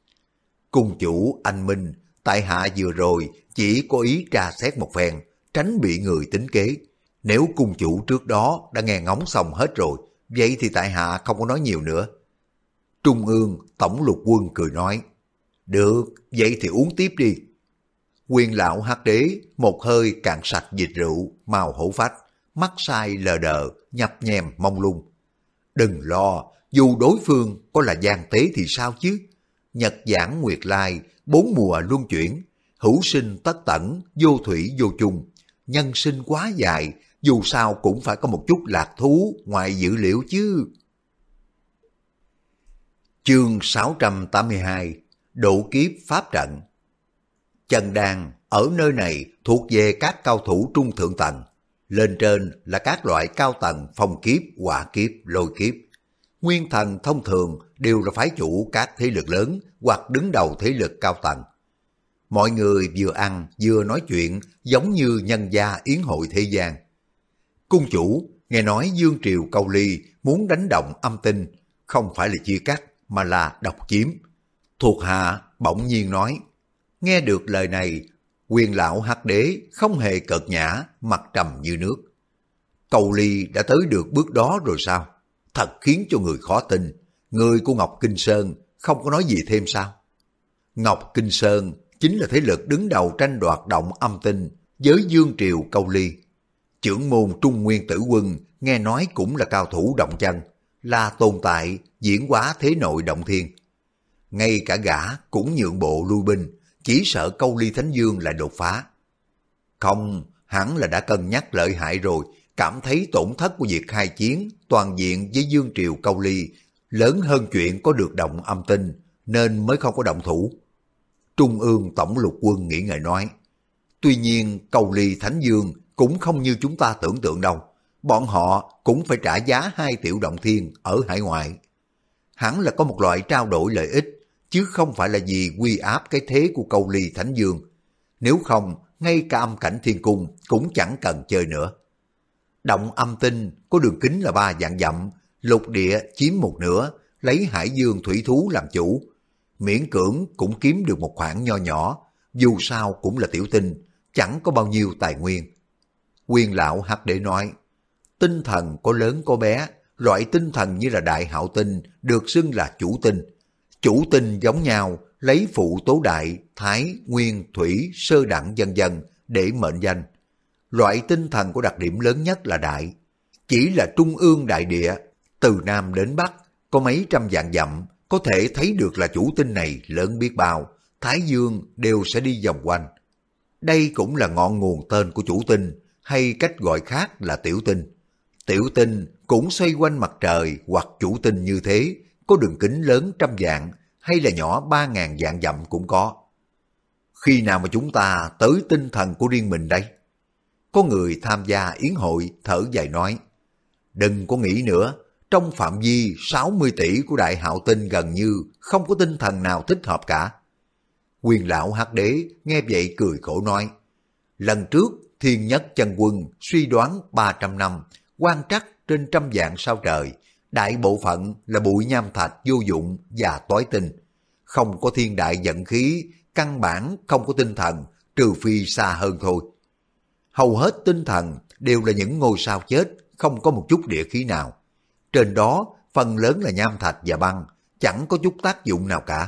Cung chủ anh Minh, tại hạ vừa rồi chỉ có ý tra xét một phen, tránh bị người tính kế. Nếu cung chủ trước đó đã nghe ngóng xong hết rồi, vậy thì tại hạ không có nói nhiều nữa. Trung ương Tổng lục quân cười nói, được, vậy thì uống tiếp đi. Quyền Lão Hắc Đế một hơi cạn sạch dịch rượu, màu hổ phách, mắt sai lờ đờ, nhập nhèm mông lung. Đừng lo, dù đối phương có là gian tế thì sao chứ? Nhật giảng nguyệt lai, 4 mùa luân chuyển, hữu sinh tất tẩn, vô thủy vô chung. Nhân sinh quá dài, dù sao cũng phải có một chút lạc thú ngoài dữ liệu chứ. Chương 682, độ kiếp pháp trận. Chân đan Ở nơi này thuộc về các cao thủ trung thượng tầng. Lên trên là các loại cao tầng phong kiếp, hỏa kiếp, lôi kiếp. Nguyên thần thông thường đều là phái chủ các thế lực lớn hoặc đứng đầu thế lực cao tầng. Mọi người vừa ăn vừa nói chuyện giống như nhân gia yến hội thế gian. Cung chủ nghe nói Dương Triều Câu Ly muốn đánh động âm tinh, không phải là chia cắt mà là độc chiếm. Thuộc hạ bỗng nhiên nói. Nghe được lời này, Quyền lão Hắc Đế không hề cợt nhã, mặt trầm như nước. Câu Ly đã tới được bước đó rồi sao? Thật khiến cho người khó tin. Người của Ngọc Kinh Sơn không có nói gì thêm sao? Ngọc Kinh Sơn chính là thế lực đứng đầu tranh đoạt động âm tinh với Dương Triều Câu Ly. Trưởng môn Trung Nguyên Tử Quân nghe nói cũng là cao thủ động chân, là tồn tại diễn hóa thế nội động thiên. Ngay cả gã cũng nhượng bộ lui binh, chỉ sợ Câu Ly Thánh Dương lại đột phá. Không, hẳn là đã cân nhắc lợi hại rồi, cảm thấy tổn thất của việc khai chiến toàn diện với Dương Triều Câu Ly lớn hơn chuyện có được động âm tinh, nên mới không có động thủ. Trung ương Tổng lục quân nghĩ ngợi nói, tuy nhiên Câu Ly Thánh Dương cũng không như chúng ta tưởng tượng đâu, bọn họ cũng phải trả giá 2 tiểu động thiên ở hải ngoại. Hẳn là có một loại trao đổi lợi ích, chứ không phải là vì quy áp cái thế của Câu Ly Thánh Dương. Nếu không, ngay cả âm cảnh thiên cung cũng chẳng cần chơi nữa. Động âm tinh có đường kính là 3 vạn dặm, lục địa chiếm một nửa, lấy hải dương thủy thú làm chủ. Miễn cưỡng cũng kiếm được một khoản nho nhỏ, dù sao cũng là tiểu tinh, chẳng có bao nhiêu tài nguyên. Quyền lão Hắc Đế nói, tinh thần có lớn có bé, loại tinh thần như là đại hạo tinh được xưng là chủ tinh. Chủ tinh giống nhau, lấy phụ tố đại, thái, nguyên, thủy, sơ đẳng vân vân để mệnh danh. Loại tinh thần có đặc điểm lớn nhất là đại. Chỉ là trung ương đại địa, từ Nam đến Bắc, có mấy trăm vạn dặm, có thể thấy được là chủ tinh này lớn biết bao, Thái Dương đều sẽ đi vòng quanh. Đây cũng là ngọn nguồn tên của chủ tinh, hay cách gọi khác là tiểu tinh. Tiểu tinh cũng xoay quanh mặt trời hoặc chủ tinh như thế, có đường kính lớn trăm vạn, hay là nhỏ 3.000 vạn dặm cũng có. Khi nào mà chúng ta tới tinh thần của riêng mình đây? Có người tham gia yến hội thở dài nói, đừng có nghĩ nữa, trong phạm vi 60 tỷ của đại hạo tinh gần như không có tinh thần nào thích hợp cả. Quyền lão Hắc Đế nghe vậy cười khổ nói, lần trước Thiên Nhất Chân Quân suy đoán 300 năm, quan trắc trên trăm vạn sao trời, đại bộ phận là bụi nham thạch vô dụng và tối tinh, không có thiên đại vận khí, căn bản không có tinh thần, trừ phi xa hơn thôi. Hầu hết tinh thần đều là những ngôi sao chết, không có một chút địa khí nào. Trên đó phần lớn là nham thạch và băng, chẳng có chút tác dụng nào cả.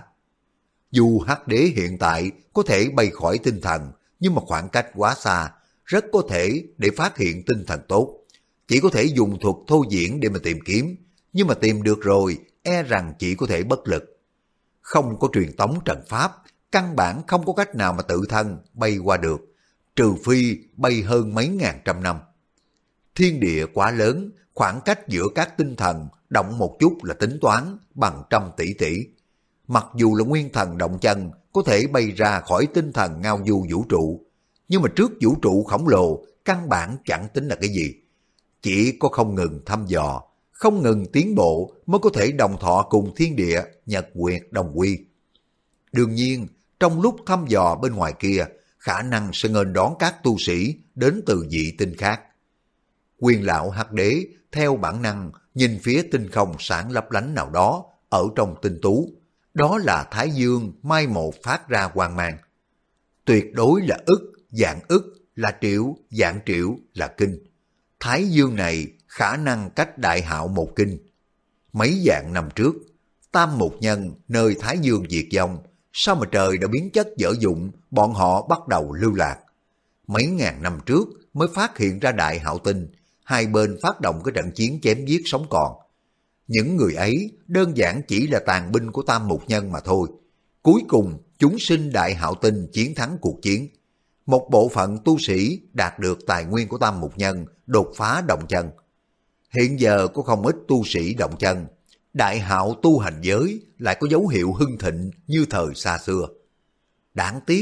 Dù Hắc Đế hiện tại có thể bay khỏi tinh thần, nhưng mà khoảng cách quá xa, rất có thể để phát hiện tinh thần tốt. Chỉ có thể dùng thuật thô diễn để mà tìm kiếm, nhưng mà tìm được rồi, e rằng chỉ có thể bất lực. Không có truyền tống trận pháp, căn bản không có cách nào mà tự thân bay qua được, trừ phi bay hơn mấy ngàn trăm năm. Thiên địa quá lớn, khoảng cách giữa các tinh thần động một chút là tính toán bằng trăm tỷ tỷ. Mặc dù là nguyên thần động chân có thể bay ra khỏi tinh thần ngao du vũ trụ, nhưng mà trước vũ trụ khổng lồ căn bản chẳng tính là cái gì. Chỉ có không ngừng thăm dò, không ngừng tiến bộ mới có thể đồng thọ cùng thiên địa, nhật nguyệt đồng quy. Đương nhiên, trong lúc thăm dò bên ngoài kia, khả năng sẽ nghênh đón các tu sĩ đến từ dị tinh khác. Quyền lão Hắc Đế theo bản năng nhìn phía tinh không sáng lấp lánh nào đó ở trong tinh tú. Đó là Thái Dương mai một phát ra quang mang. Tuyệt đối là ức là triệu, vạn triệu là kinh. Thái Dương này khả năng cách đại hạo một kinh. Mấy vạn năm trước, Tam Mục Nhân nơi Thái Dương diệt vong, sao mà trời đã biến chất dở dụng, bọn họ bắt đầu lưu lạc. Mấy ngàn năm trước mới phát hiện ra đại hạo tinh, hai bên phát động cái trận chiến chém giết sống còn. Những người ấy đơn giản chỉ là tàn binh của Tam Mục Nhân mà thôi. Cuối cùng chúng sinh đại hạo tinh chiến thắng cuộc chiến. Một bộ phận tu sĩ đạt được tài nguyên của Tam Mục Nhân đột phá động chân. Hiện giờ có không ít tu sĩ động chân, đại hạo tu hành giới lại có dấu hiệu hưng thịnh như thời xa xưa. Đáng tiếc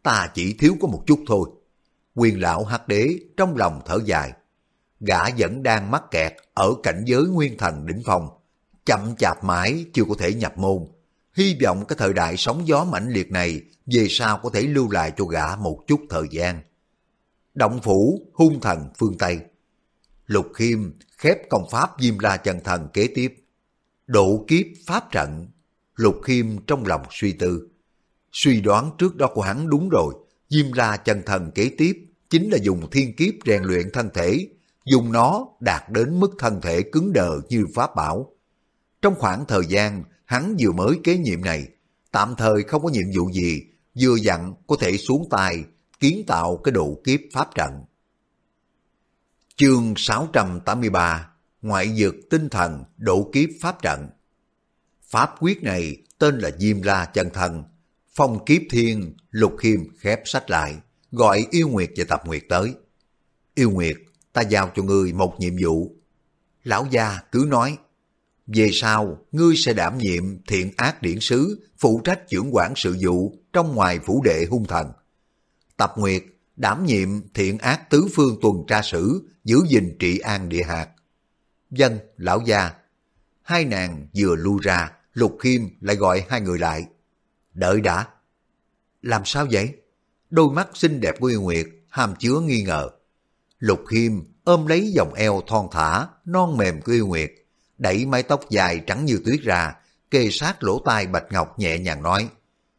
ta chỉ thiếu có một chút thôi. Quyền lão hắc đế trong lòng thở dài. Gã vẫn đang mắc kẹt ở cảnh giới nguyên thần đỉnh phong, chậm chạp mãi chưa có thể nhập môn. Hy vọng cái thời đại sóng gió mãnh liệt này về sau có thể lưu lại cho gã một chút thời gian. Động phủ hung thần phương Tây. Lục Khiêm khép công pháp Diêm La chân thần kế tiếp. Độ kiếp pháp trận. Lục Khiêm trong lòng suy tư. Suy đoán trước đó của hắn đúng rồi. Diêm La chân thần kế tiếp chính là dùng thiên kiếp rèn luyện thân thể, dùng nó đạt đến mức thân thể cứng đờ như pháp bảo. Trong khoảng thời gian hắn vừa mới kế nhiệm này, tạm thời không có nhiệm vụ gì, vừa dặn có thể xuống tay kiến tạo cái độ kiếp pháp trận. Chương 683 Ngoại dực tinh thần độ kiếp pháp trận. Pháp quyết này tên là Diêm La chân thần. Phong kiếp thiên. Lục Khiêm khép sách lại, gọi Yêu Nguyệt và Tập Nguyệt tới. Yêu Nguyệt, ta giao cho ngươi một nhiệm vụ. Lão gia cứ nói. Về sau, ngươi sẽ đảm nhiệm thiện ác điển sứ, phụ trách chưởng quản sự vụ trong ngoài phủ đệ hung thần. Tập Nguyệt đảm nhiệm thiện ác tứ phương tuần tra sử, giữ gìn trị an địa hạt. Vâng, lão gia. Hai nàng vừa lui ra, Lục Khiêm lại gọi hai người lại. Đợi đã. Làm sao vậy? Đôi mắt xinh đẹp của Yêu Nguyệt hàm chứa nghi ngờ. Lục Khiêm ôm lấy vòng eo thon thả, non mềm của Yêu Nguyệt, đẩy mái tóc dài trắng như tuyết ra, kề sát lỗ tai bạch ngọc nhẹ nhàng nói.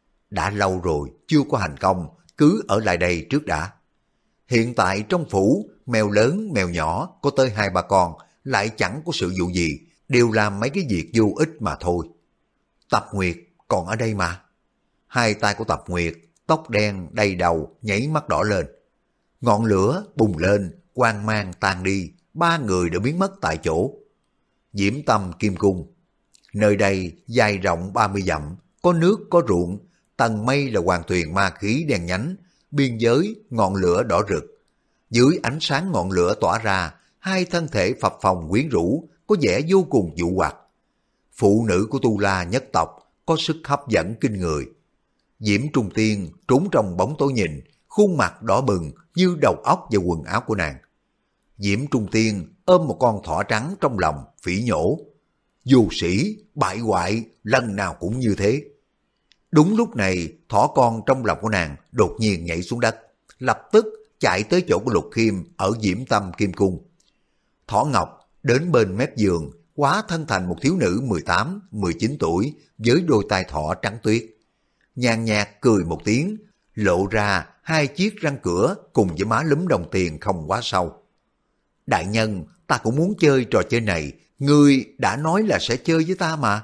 Đã lâu rồi, chưa có hành công, cứ ở lại đây trước đã. Hiện tại trong phủ, mèo lớn, mèo nhỏ, có tới 2-3 con, lại chẳng có sự vụ gì, đều làm mấy cái việc vô ích mà thôi. Tập Nguyệt còn ở đây mà. Hai tay của Tập Nguyệt, tóc đen đầy đầu, nhảy mắt đỏ lên. Ngọn lửa bùng lên, quang mang tan đi, ba người đã biến mất tại chỗ. Diễm Tâm Kim Cung. Nơi đây dài rộng 30 dặm, có nước có ruộng, tầng mây là hoàng tuyền ma khí đen nhánh, biên giới ngọn lửa đỏ rực. Dưới ánh sáng ngọn lửa tỏa ra, hai thân thể phập phồng quyến rũ, có vẻ vô cùng dụ hoặc. Phụ nữ của Tu La nhất tộc có sức hấp dẫn kinh người. Diễm Trung Tiên trốn trong bóng tối nhìn, khuôn mặt đỏ bừng như đầu óc và quần áo của nàng. Diễm Trung Tiên ôm một con thỏ trắng trong lòng, phỉ nhổ. Vô sĩ, bại hoại, lần nào cũng như thế. Đúng lúc này, thỏ con trong lòng của nàng đột nhiên nhảy xuống đất, lập tức chạy tới chỗ của Lục Khiêm ở Diễm Tâm Kim Cung. Thỏ Ngọc đến bên mép giường, hóa thân thành một thiếu nữ 18-19 tuổi với đôi tai thỏ trắng tuyết. Nhàn nhạt cười một tiếng, lộ ra hai chiếc răng cửa cùng với má lúm đồng tiền không quá sâu. Đại nhân, ta cũng muốn chơi trò chơi này, ngươi đã nói là sẽ chơi với ta mà.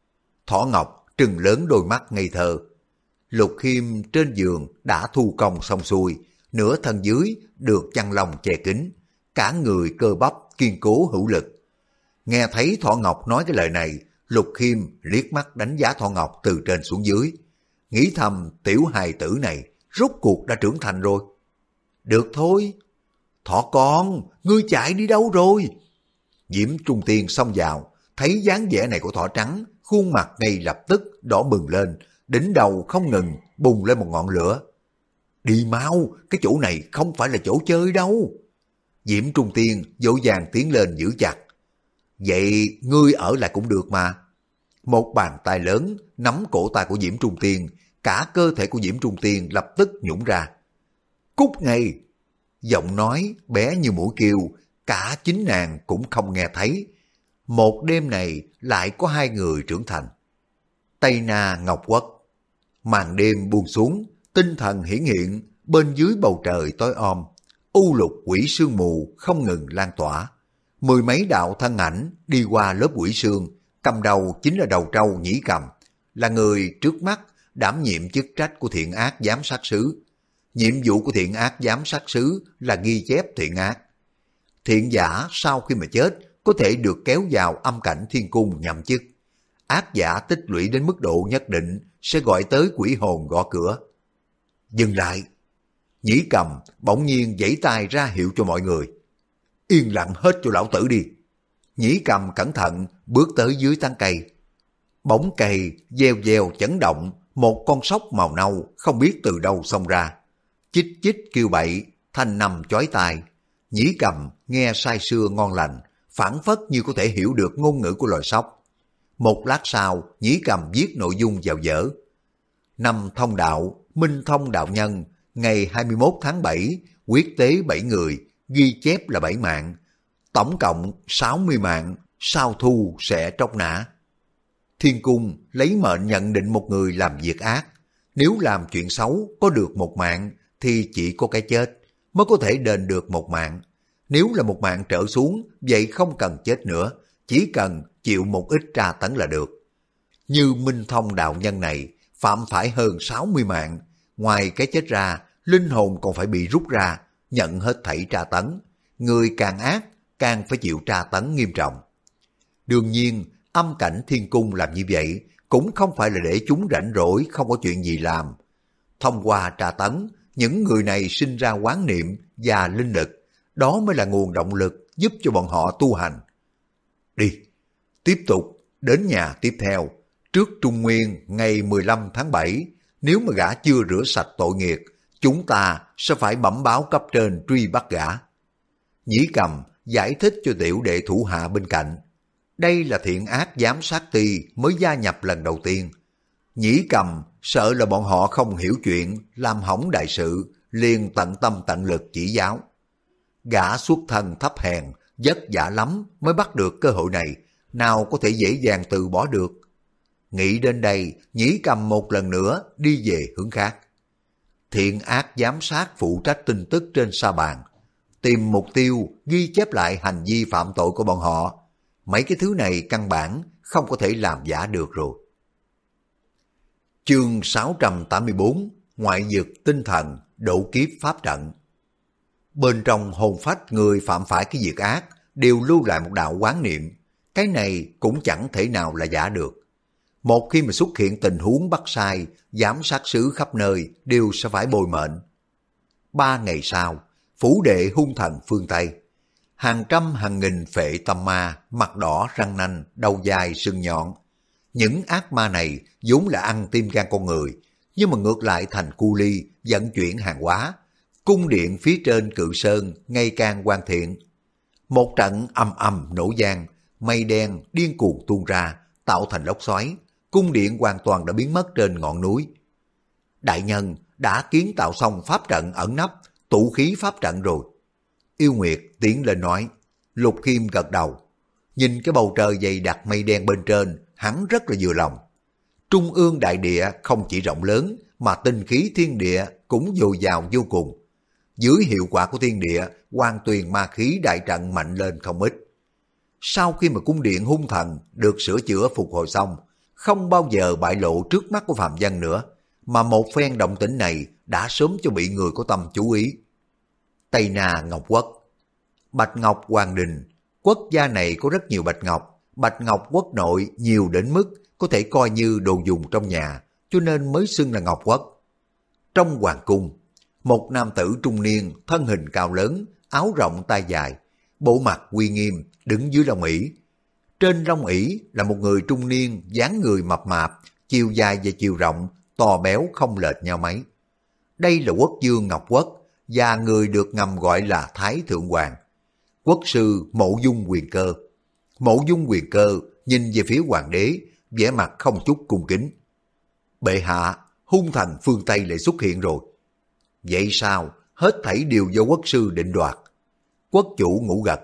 Thỏ Ngọc trừng lớn đôi mắt ngây thơ. Lục Khiêm trên giường đã thu công xong xuôi, nửa thân dưới được chăn lông che kín, cả người cơ bắp kiên cố hữu lực. Nghe thấy Thỏ Ngọc nói cái lời này, Lục Khiêm liếc mắt đánh giá Thỏ Ngọc từ trên xuống dưới, nghĩ thầm tiểu hài tử này rốt cuộc đã trưởng thành rồi. Được thôi. Thỏ con, ngươi chạy đi đâu rồi? Diễm Trung Tiên xông vào, thấy dáng vẻ này của thỏ trắng, khuôn mặt ngay lập tức đỏ bừng lên, đỉnh đầu không ngừng bùng lên một ngọn lửa. Đi mau, cái chỗ này không phải là chỗ chơi đâu. Diễm Trung Tiên dỗ dàng tiến lên giữ chặt. Vậy ngươi ở lại cũng được mà. Một bàn tay lớn nắm cổ tay của Diễm Trung Tiên, cả cơ thể của Diễm Trung Tiên lập tức nhũn ra. Cút ngay! Giọng nói bé như mũi kêu, cả chính nàng cũng không nghe thấy. Một đêm này lại có hai người trưởng thành. Tây Na Ngọc Quốc. Màn đêm buông xuống, tinh thần hiển hiện, bên dưới bầu trời tối om, u lục quỷ sương mù không ngừng lan tỏa. Mười mấy đạo thân ảnh đi qua lớp quỷ sương, cầm đầu chính là đầu trâu Nhĩ Cầm, là người trước mắt đảm nhiệm chức trách của thiện ác giám sát sứ. Nhiệm vụ của thiện ác giám sát sứ là ghi chép thiện ác. Thiện giả sau khi mà chết có thể được kéo vào âm cảnh thiên cung nhậm chức. Ác giả tích lũy đến mức độ nhất định sẽ gọi tới quỷ hồn gõ cửa. Dừng lại! Nhĩ Cầm bỗng nhiên giãy tay ra hiệu cho mọi người. Yên lặng hết cho lão tử đi. Nhĩ Cầm cẩn thận bước tới dưới tán cây. Bóng cây gieo gieo chấn động, một con sóc màu nâu không biết từ đâu xông ra. Chích chích kêu bậy, thanh nằm chói tai. Nhĩ Cầm nghe say sưa ngon lành, phảng phất như có thể hiểu được ngôn ngữ của loài sóc. Một lát sau, Nhĩ Cầm viết nội dung vào vở. Năm thông đạo, minh thông đạo nhân, ngày 21 tháng 7, quyết tế 7 người, ghi chép là 7 mạng. Tổng cộng 60 mạng, sau thu sẽ tróc nã. Thiên cung lấy mệnh nhận định một người làm việc ác. Nếu làm chuyện xấu có được một mạng thì chỉ có cái chết mới có thể đền được một mạng. Nếu là một mạng trở xuống vậy không cần chết nữa, chỉ cần chịu một ít tra tấn là được. Như Minh Thông đạo nhân này phạm phải hơn 60 mạng, ngoài cái chết ra, linh hồn còn phải bị rút ra, nhận hết thảy tra tấn. Người càng ác càng phải chịu tra tấn nghiêm trọng. Đương nhiên, âm cảnh thiên cung làm như vậy cũng không phải là để chúng rảnh rỗi không có chuyện gì làm. Thông qua tra tấn, những người này sinh ra quán niệm và linh lực, đó mới là nguồn động lực giúp cho bọn họ tu hành. Đi, tiếp tục đến nhà tiếp theo, trước Trung Nguyên ngày 15 tháng 7, nếu mà gã chưa rửa sạch tội nghiệp, chúng ta sẽ phải bẩm báo cấp trên truy bắt gã. Nhĩ Cầm giải thích cho tiểu đệ thủ hạ bên cạnh. Đây là thiện ác giám sát ty mới gia nhập lần đầu tiên. Nhĩ Cầm sợ là bọn họ không hiểu chuyện, làm hỏng đại sự, liền tận tâm tận lực chỉ giáo. Gã xuất thân thấp hèn, vất vả lắm mới bắt được cơ hội này, nào có thể dễ dàng từ bỏ được. Nghĩ đến đây, Nhĩ Cầm một lần nữa đi về hướng khác. Thiện ác giám sát phụ trách tin tức trên sa bàn, tìm mục tiêu, ghi chép lại hành vi phạm tội của bọn họ. Mấy cái thứ này căn bản không có thể làm giả được rồi. Chương 684, ngoại dực tinh thần, độ kiếp pháp trận. Bên trong hồn phách người phạm phải cái việc ác đều lưu lại một đạo quán niệm. Cái này cũng chẳng thể nào là giả được. Một khi mà xuất hiện tình huống bắt sai, giám sát sứ khắp nơi đều sẽ phải bồi mệnh. 3 ngày sau, phủ đệ hung thần phương Tây. Hàng trăm hàng nghìn phệ tâm ma, mặt đỏ răng nanh, đầu dài sừng nhọn. Những ác ma này vốn là ăn tim gan con người, nhưng mà ngược lại thành cu ly vận chuyển hàng hóa. Cung điện phía trên Cự Sơn ngày càng hoàn thiện. Một trận ầm ầm nổ vang, mây đen điên cuồng tuôn ra, tạo thành lốc xoáy. Cung điện hoàn toàn đã biến mất trên ngọn núi. Đại nhân đã kiến tạo xong pháp trận ẩn nấp, tụ khí pháp trận rồi. Yêu Nguyệt tiến lên nói. Lục Khiêm gật đầu. Nhìn cái bầu trời dày đặc mây đen bên trên, hắn rất là vừa lòng. Trung ương đại địa không chỉ rộng lớn, mà tinh khí thiên địa cũng dồi dào vô cùng. Dưới hiệu quả của thiên địa, Hoàng Tuyền ma khí đại trận mạnh lên không ít. Sau khi mà cung điện hung thần được sửa chữa phục hồi xong, không bao giờ bại lộ trước mắt của phàm dân nữa, mà một phen động tĩnh này đã sớm cho bị người có tâm chú ý. Tây Na Ngọc Quốc, Bạch Ngọc Hoàng Đình, quốc gia này có rất nhiều bạch ngọc. Bạch Ngọc Quốc nội nhiều đến mức có thể coi như đồ dùng trong nhà, cho nên mới xưng là Ngọc Quốc. Trong hoàng cung, một nam tử trung niên, thân hình cao lớn, áo rộng tay dài, bộ mặt uy nghiêm, đứng dưới lông ỷ. Trên lông ỷ là một người trung niên, dáng người mập mạp, chiều dài và chiều rộng, to béo không lệch nhau mấy. Đây là quốc vương Ngọc Quốc, và người được ngầm gọi là Thái Thượng Hoàng. Quốc sư Mộ Dung Quyền Cơ. Mộ Dung Quyền Cơ nhìn về phía hoàng đế, vẻ mặt không chút cung kính. Bệ hạ, hung thần phương Tây lại xuất hiện rồi. Vậy sao? Hết thảy đều do quốc sư định đoạt. Quốc chủ ngủ gật.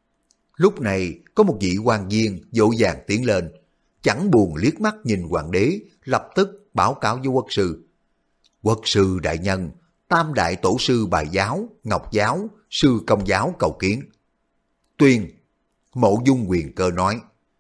Lúc này có một vị quan viên vội vàng tiến lên, chẳng buồn liếc mắt nhìn hoàng đế, lập tức báo cáo với quốc sư. Quốc sư đại nhân, tam đại tổ sư Bài giáo, Ngọc giáo, sư Công giáo cầu kiến. Tuyên. Mộ Dung Quyền Cơ nói.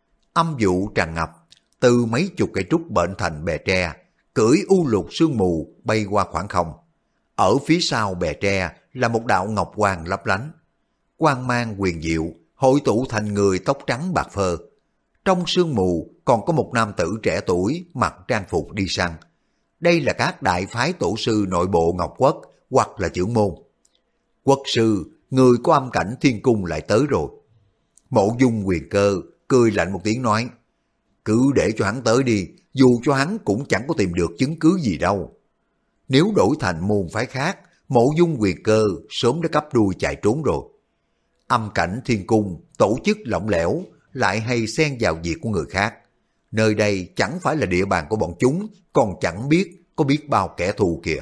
Âm vụ tràn ngập, từ mấy chục cây trúc bệnh thành bè tre, cưỡi u lục sương mù bay qua khoảng không. Ở phía sau bè tre là một đạo ngọc quang lấp lánh, quang mang huyền diệu, hội tụ thành người tóc trắng bạc phơ. Trong sương mù còn có một nam tử trẻ tuổi mặc trang phục đi săn. Đây là các đại phái tổ sư nội bộ Ngọc Quốc hoặc là trưởng môn. Quốc sư, người có âm cảnh thiên cung lại tới rồi. Mộ Dung Quyền Cơ cười lạnh một tiếng nói. cứ để cho hắn tới đi, dù cho hắn cũng chẳng có tìm được chứng cứ gì đâu. Nếu đổi thành môn phái khác, Mộ Dung Quyền Cơ sớm đã cắp đuôi chạy trốn rồi. Âm cảnh thiên cung, tổ chức lỏng lẻo, lại hay xen vào việc của người khác. Nơi đây chẳng phải là địa bàn của bọn chúng, còn chẳng biết có biết bao kẻ thù kìa.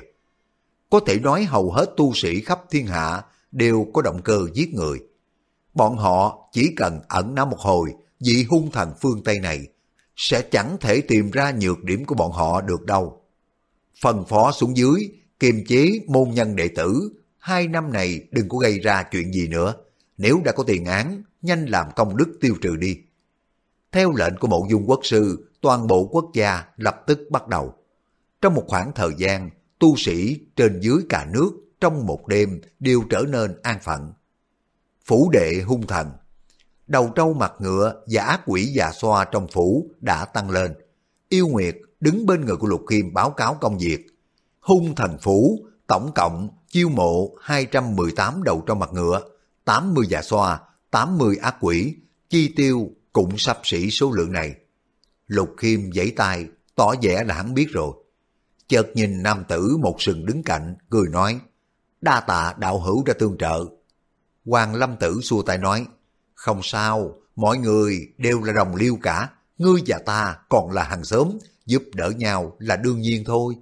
Có thể nói hầu hết tu sĩ khắp thiên hạ đều có động cơ giết người. Bọn họ chỉ cần ẩn náu một hồi, vị hung thần phương Tây này sẽ chẳng thể tìm ra nhược điểm của bọn họ được đâu. Phân phó xuống dưới, kiềm chế môn nhân đệ tử, 2 năm này đừng có gây ra chuyện gì nữa. Nếu đã có tiền án, nhanh làm công đức tiêu trừ đi. Theo lệnh của Mộ Dung Quốc sư, toàn bộ quốc gia lập tức bắt đầu. Trong một khoảng thời gian, tu sĩ trên dưới cả nước trong một đêm đều trở nên an phận. Phủ đệ hung thần, đầu trâu mặt ngựa và ác quỷ già xoa trong phủ đã tăng lên. Yêu Nguyệt đứng bên người của Lục Khiêm báo cáo công việc. Hung thần phủ tổng cộng chiêu mộ 218 đầu trâu mặt ngựa, 80 già xoa, 80 ác quỷ, chi tiêu cũng xấp xỉ số lượng này. Lục Khiêm giãy tay, tỏ vẻ là hắn biết rồi. Chợt nhìn nam tử một sừng đứng cạnh, cười nói, đa tạ đạo hữu đã tương trợ. Hoàng Lâm Tử xua tay nói, không sao, mọi người đều là đồng liêu cả, ngươi và ta còn là hàng xóm, giúp đỡ nhau là đương nhiên thôi.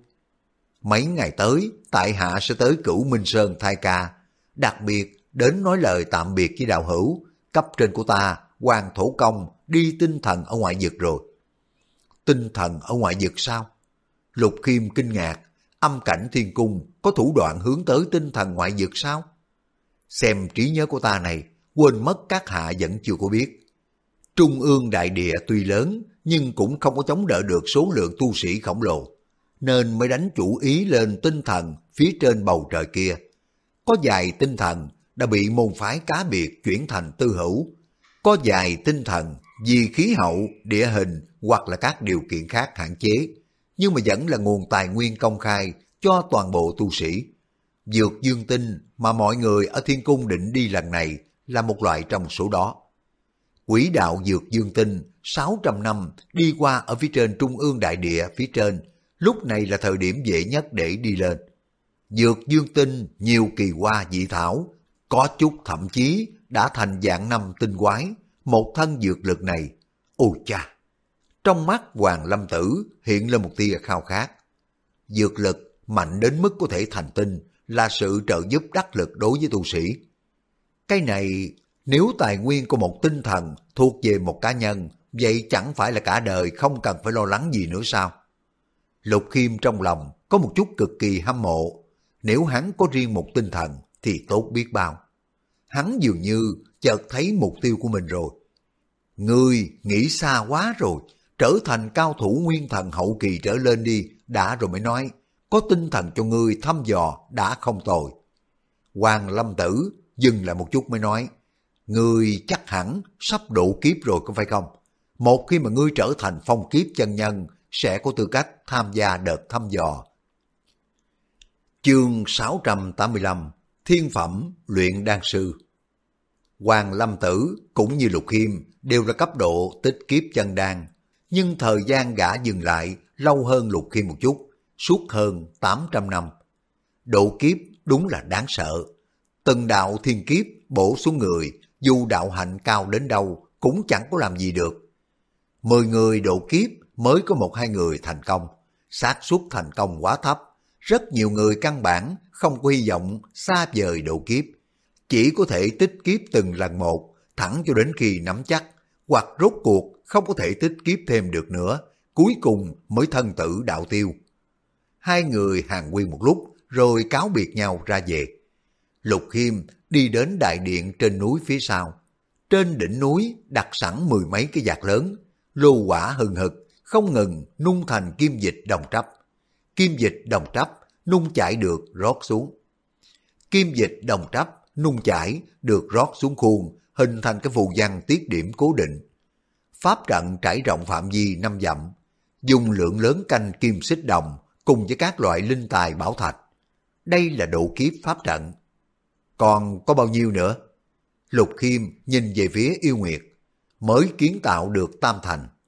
Mấy ngày tới, tại hạ sẽ tới Cửu Minh Sơn thay ca, đặc biệt đến nói lời tạm biệt với đạo hữu, cấp trên của ta, Hoàng Thổ Công, đi tinh thần ở ngoại vực rồi. Tinh thần ở ngoại vực sao? Lục Khiêm kinh ngạc, âm cảnh thiên cung có thủ đoạn hướng tới tinh thần ngoại vực sao? Xem trí nhớ của ta này, quên mất các hạ vẫn chưa có biết. Trung ương đại địa tuy lớn, nhưng cũng không có chống đỡ được số lượng tu sĩ khổng lồ, nên mới đánh chủ ý lên tinh thần phía trên bầu trời kia. Có vài tinh thần đã bị môn phái cá biệt chuyển thành tư hữu, có vài tinh thần vì khí hậu, địa hình hoặc là các điều kiện khác hạn chế, nhưng mà vẫn là nguồn tài nguyên công khai cho toàn bộ tu sĩ. Dược dương tinh mà mọi người ở thiên cung định đi lần này là một loại trong số đó. Quỹ đạo dược dương tinh 600 năm đi qua ở phía trên trung ương đại địa phía trên, lúc này là thời điểm dễ nhất để đi lên. Dược dương tinh nhiều kỳ hoa dị thảo, có chút thậm chí đã thành dạng năm tinh quái, một thân dược lực này. Ôi cha! Trong mắt Hoàng Lâm Tử hiện lên một tia khao khát. Dược lực mạnh đến mức có thể thành tinh là sự trợ giúp đắc lực đối với tu sĩ. Cái này nếu tài nguyên của một tinh thần thuộc về một cá nhân, vậy chẳng phải là cả đời không cần phải lo lắng gì nữa sao? Lục Khiêm trong lòng có một chút cực kỳ hâm mộ. Nếu hắn có riêng một tinh thần thì tốt biết bao. Hắn dường như chợt thấy mục tiêu của mình rồi. Ngươi nghĩ xa quá rồi, trở thành cao thủ nguyên thần hậu kỳ trở lên đi, đã rồi mới nói, có tinh thần cho ngươi thăm dò đã không tồi. Hoàng Lâm Tử dừng lại một chút mới nói, ngươi chắc hẳn sắp độ kiếp rồi có phải không? Một khi mà ngươi trở thành phong kiếp chân nhân, sẽ có tư cách tham gia đợt thăm dò. Chương 685 Thiên phẩm luyện đan sư. Hoàng Lâm Tử cũng như Lục Khiêm đều là cấp độ tích kiếp chân đan, nhưng thời gian gã dừng lại lâu hơn Lục Khiêm một chút, suốt hơn 800 năm. Độ kiếp đúng là đáng sợ. Từng đạo thiên kiếp bổ xuống người, dù đạo hạnh cao đến đâu cũng chẳng có làm gì được. 10 người độ kiếp mới có 1-2 người thành công, xác suất thành công quá thấp. Rất nhiều người căn bản không có hy vọng xa vời độ kiếp, chỉ có thể tích kiếp từng lần một, thẳng cho đến khi nắm chắc, hoặc rốt cuộc không có thể tích kiếp thêm được nữa, cuối cùng mới thân tử đạo tiêu. 2 người hàn huyên một lúc, rồi cáo biệt nhau ra về. Lục Khiêm đi đến đại điện trên núi phía sau. Trên đỉnh núi đặt sẵn 10 mấy cái vạc lớn, lô hỏa hừng hực, không ngừng nung thành kim dịch đồng trắp. Kim dịch đồng trắp nung chảy được rót xuống. Kim dịch đồng trắp nung chảy được rót xuống khuôn, hình thành cái phù văn tiết điểm cố định. Pháp trận trải rộng phạm vi 5 dặm, dùng lượng lớn canh kim xích đồng cùng với các loại linh tài bảo thạch. Đây là độ kiếp pháp trận. Còn có bao nhiêu nữa? Lục Khiêm nhìn về phía Yêu Nguyệt. Mới kiến tạo được tam thành.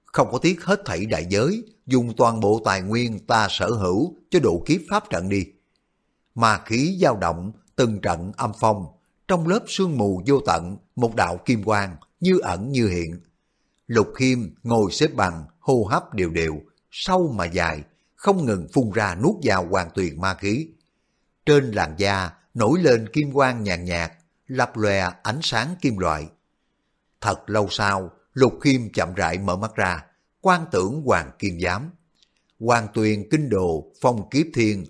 không có tiếc hết thảy đại giới, dùng toàn bộ tài nguyên ta sở hữu cho độ kiếp pháp trận đi. Ma khí dao động, từng trận âm phong, trong lớp sương mù vô tận, một đạo kim quang như ẩn như hiện. Lục Khiêm ngồi xếp bằng, hô hấp đều đều, sâu mà dài, không ngừng phun ra nuốt vào hoàn tuyền ma khí. Trên làn da nổi lên kim quang nhàn nhạt, lập lòe ánh sáng kim loại. Thật lâu sau, Lục Khiêm chậm rãi mở mắt ra, quan tưởng Hoàng Kim Giám. Hoàng tuyền kinh đồ phong kiếp thiên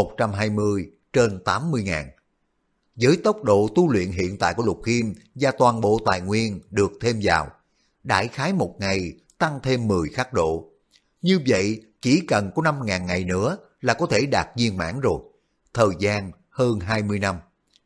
120 trên 80.000. Với tốc độ tu luyện hiện tại của Lục Khiêm và toàn bộ tài nguyên được thêm vào, đại khái một ngày tăng thêm 10 khắc độ. Như vậy chỉ cần có 5.000 ngày nữa là có thể đạt viên mãn rồi. Thời gian hơn 20 năm.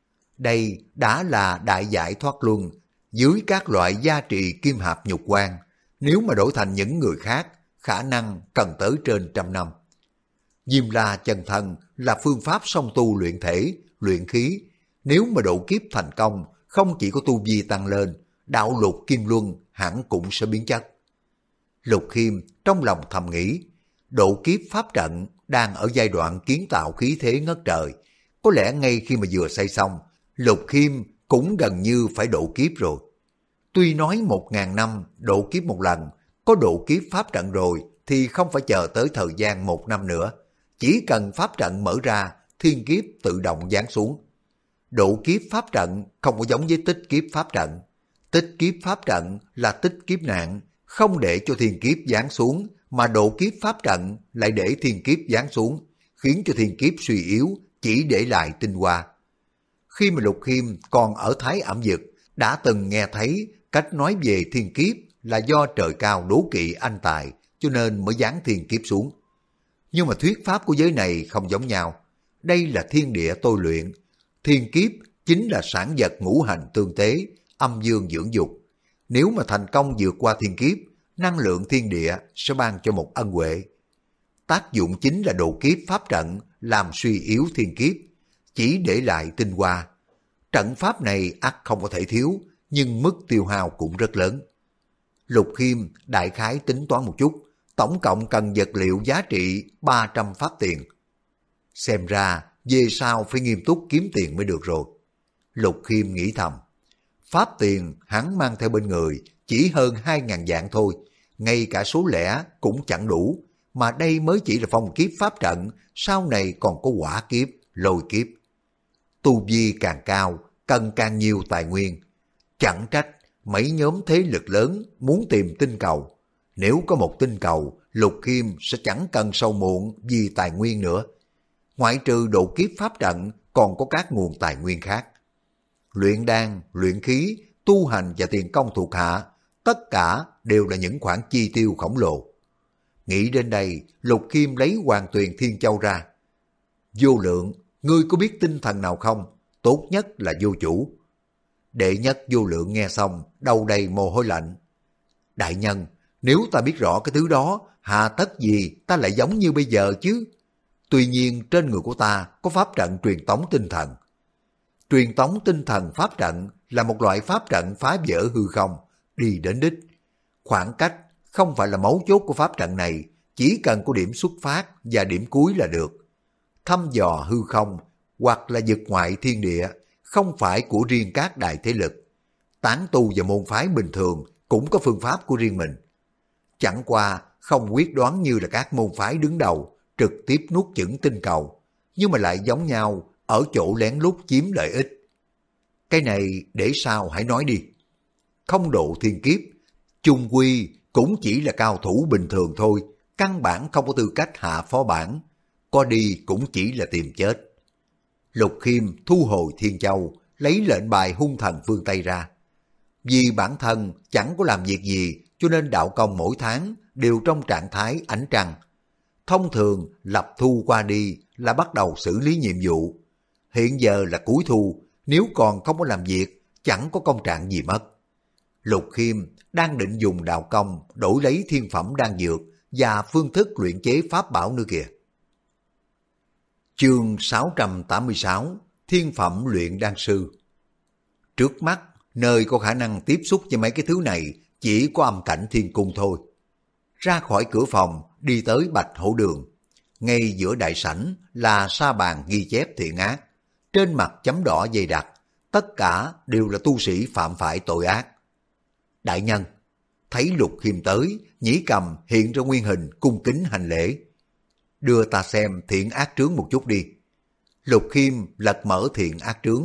Đây đã là đại giải thoát luân dưới các loại gia trì kim hạp nhục quan. Nếu mà đổi thành những người khác, khả năng cần tới trên 100 năm. Diêm La chân thân là phương pháp song tu luyện thể, luyện khí. Nếu mà độ kiếp thành công, không chỉ có tu vi tăng lên, đạo lục kim luân hẳn cũng sẽ biến chất. Lục Khiêm trong lòng thầm nghĩ, độ kiếp pháp trận đang ở giai đoạn kiến tạo khí thế ngất trời. Có lẽ ngay khi mà vừa xây xong, Lục Khiêm cũng gần như phải độ kiếp rồi. Tuy nói 1.000 năm độ kiếp một lần, có độ kiếp pháp trận rồi thì không phải chờ tới thời gian 1 năm nữa. Chỉ cần pháp trận mở ra, thiên kiếp tự động giáng xuống. Độ kiếp pháp trận không có giống với tích kiếp pháp trận. Tích kiếp pháp trận là tích kiếp nạn, không để cho thiên kiếp giáng xuống, mà độ kiếp pháp trận lại để thiên kiếp giáng xuống, khiến cho thiên kiếp suy yếu, chỉ để lại tinh hoa. Khi mà Lục Khiêm còn ở Thái Ẩm Dực, đã từng nghe thấy cách nói về thiên kiếp là do trời cao đố kỵ anh tài, cho nên mới giáng thiên kiếp xuống. Nhưng mà thuyết pháp của giới này không giống nhau. Đây là thiên địa tôi luyện. Thiên kiếp chính là sản vật ngũ hành tương tế, âm dương dưỡng dục. Nếu mà thành công vượt qua thiên kiếp, năng lượng thiên địa sẽ ban cho một ân huệ. Tác dụng chính là độ kiếp pháp trận làm suy yếu thiên kiếp, chỉ để lại tinh hoa. Trận pháp này ắt không có thể thiếu, nhưng mức tiêu hao cũng rất lớn. Lục Khiêm đại khái tính toán một chút, tổng cộng cần vật liệu giá trị 300 pháp tiền. Xem ra về sau phải nghiêm túc kiếm tiền mới được rồi. Lục Khiêm nghĩ thầm, pháp tiền hắn mang theo bên người chỉ hơn 2.000 vạn thôi, ngay cả số lẻ cũng chẳng đủ, mà đây mới chỉ là phong kiếp pháp trận, sau này còn có hỏa kiếp, lôi kiếp. Tu vi càng cao, cần càng nhiều tài nguyên. Chẳng trách mấy nhóm thế lực lớn muốn tìm tinh cầu. Nếu có một tinh cầu, Lục Khiêm sẽ chẳng cần sầu muộn vì tài nguyên nữa. Ngoại trừ độ kiếp pháp trận, còn có các nguồn tài nguyên khác. Luyện đan, luyện khí, tu hành và tiền công thuộc hạ, tất cả đều là những khoản chi tiêu khổng lồ. Nghĩ đến đây, Lục Khiêm lấy Hoàng Tuyền Thiên Châu ra. Vô Lượng, ngươi có biết tinh thần nào không? Tốt nhất là vô chủ. Đệ nhất Vô Lượng nghe xong, đầu đầy mồ hôi lạnh. Đại nhân, nếu ta biết rõ cái thứ đó, hà tất gì ta lại giống như bây giờ chứ? Tuy nhiên trên người của ta có pháp trận truyền tống tinh thần. Truyền tống tinh thần pháp trận là một loại pháp trận phá vỡ hư không, đi đến đích. Khoảng cách không phải là mấu chốt của pháp trận này, chỉ cần có điểm xuất phát và điểm cuối là được. Thăm dò hư không hoặc là vực ngoại thiên địa không phải của riêng các đại thế lực. Tán tu và môn phái bình thường cũng có phương pháp của riêng mình. Chẳng qua không quyết đoán như là các môn phái đứng đầu trực tiếp nuốt chửng tinh cầu, nhưng mà lại giống nhau ở chỗ lén lút chiếm lợi ích. Cái này để sau hãy nói đi. Không độ thiên kiếp, chung quy cũng chỉ là cao thủ bình thường thôi, căn bản không có tư cách hạ phó bản, có đi cũng chỉ là tìm chết. Lục Khiêm thu hồi Thiên Châu, lấy lệnh bài hung thần phương Tây ra. Vì bản thân chẳng có làm việc gì, cho nên đạo công mỗi tháng đều trong trạng thái ánh trăng. Thông thường lập thu qua đi là bắt đầu xử lý nhiệm vụ. Hiện giờ là cuối thu, nếu còn không có làm việc, chẳng có công trạng gì mất. Lục Khiêm đang định dùng đạo công đổi lấy thiên phẩm đan dược và phương thức luyện chế pháp bảo nữa kìa. Chương 686, Thiên phẩm luyện đan sư. Trước mắt, nơi có khả năng tiếp xúc với mấy cái thứ này chỉ có âm cảnh thiên cung thôi. ra khỏi cửa phòng đi tới Bạch Hổ Đường. Ngay giữa đại sảnh là sa bàn ghi chép thiện ác, trên mặt chấm đỏ dày đặc, tất cả đều là tu sĩ phạm phải tội ác. Đại nhân, thấy Lục Khiêm tới, Nhĩ Cầm hiện ra nguyên hình cung kính hành lễ. Đưa ta xem thiện ác trướng một chút đi. Lục Khiêm lật mở thiện ác trướng.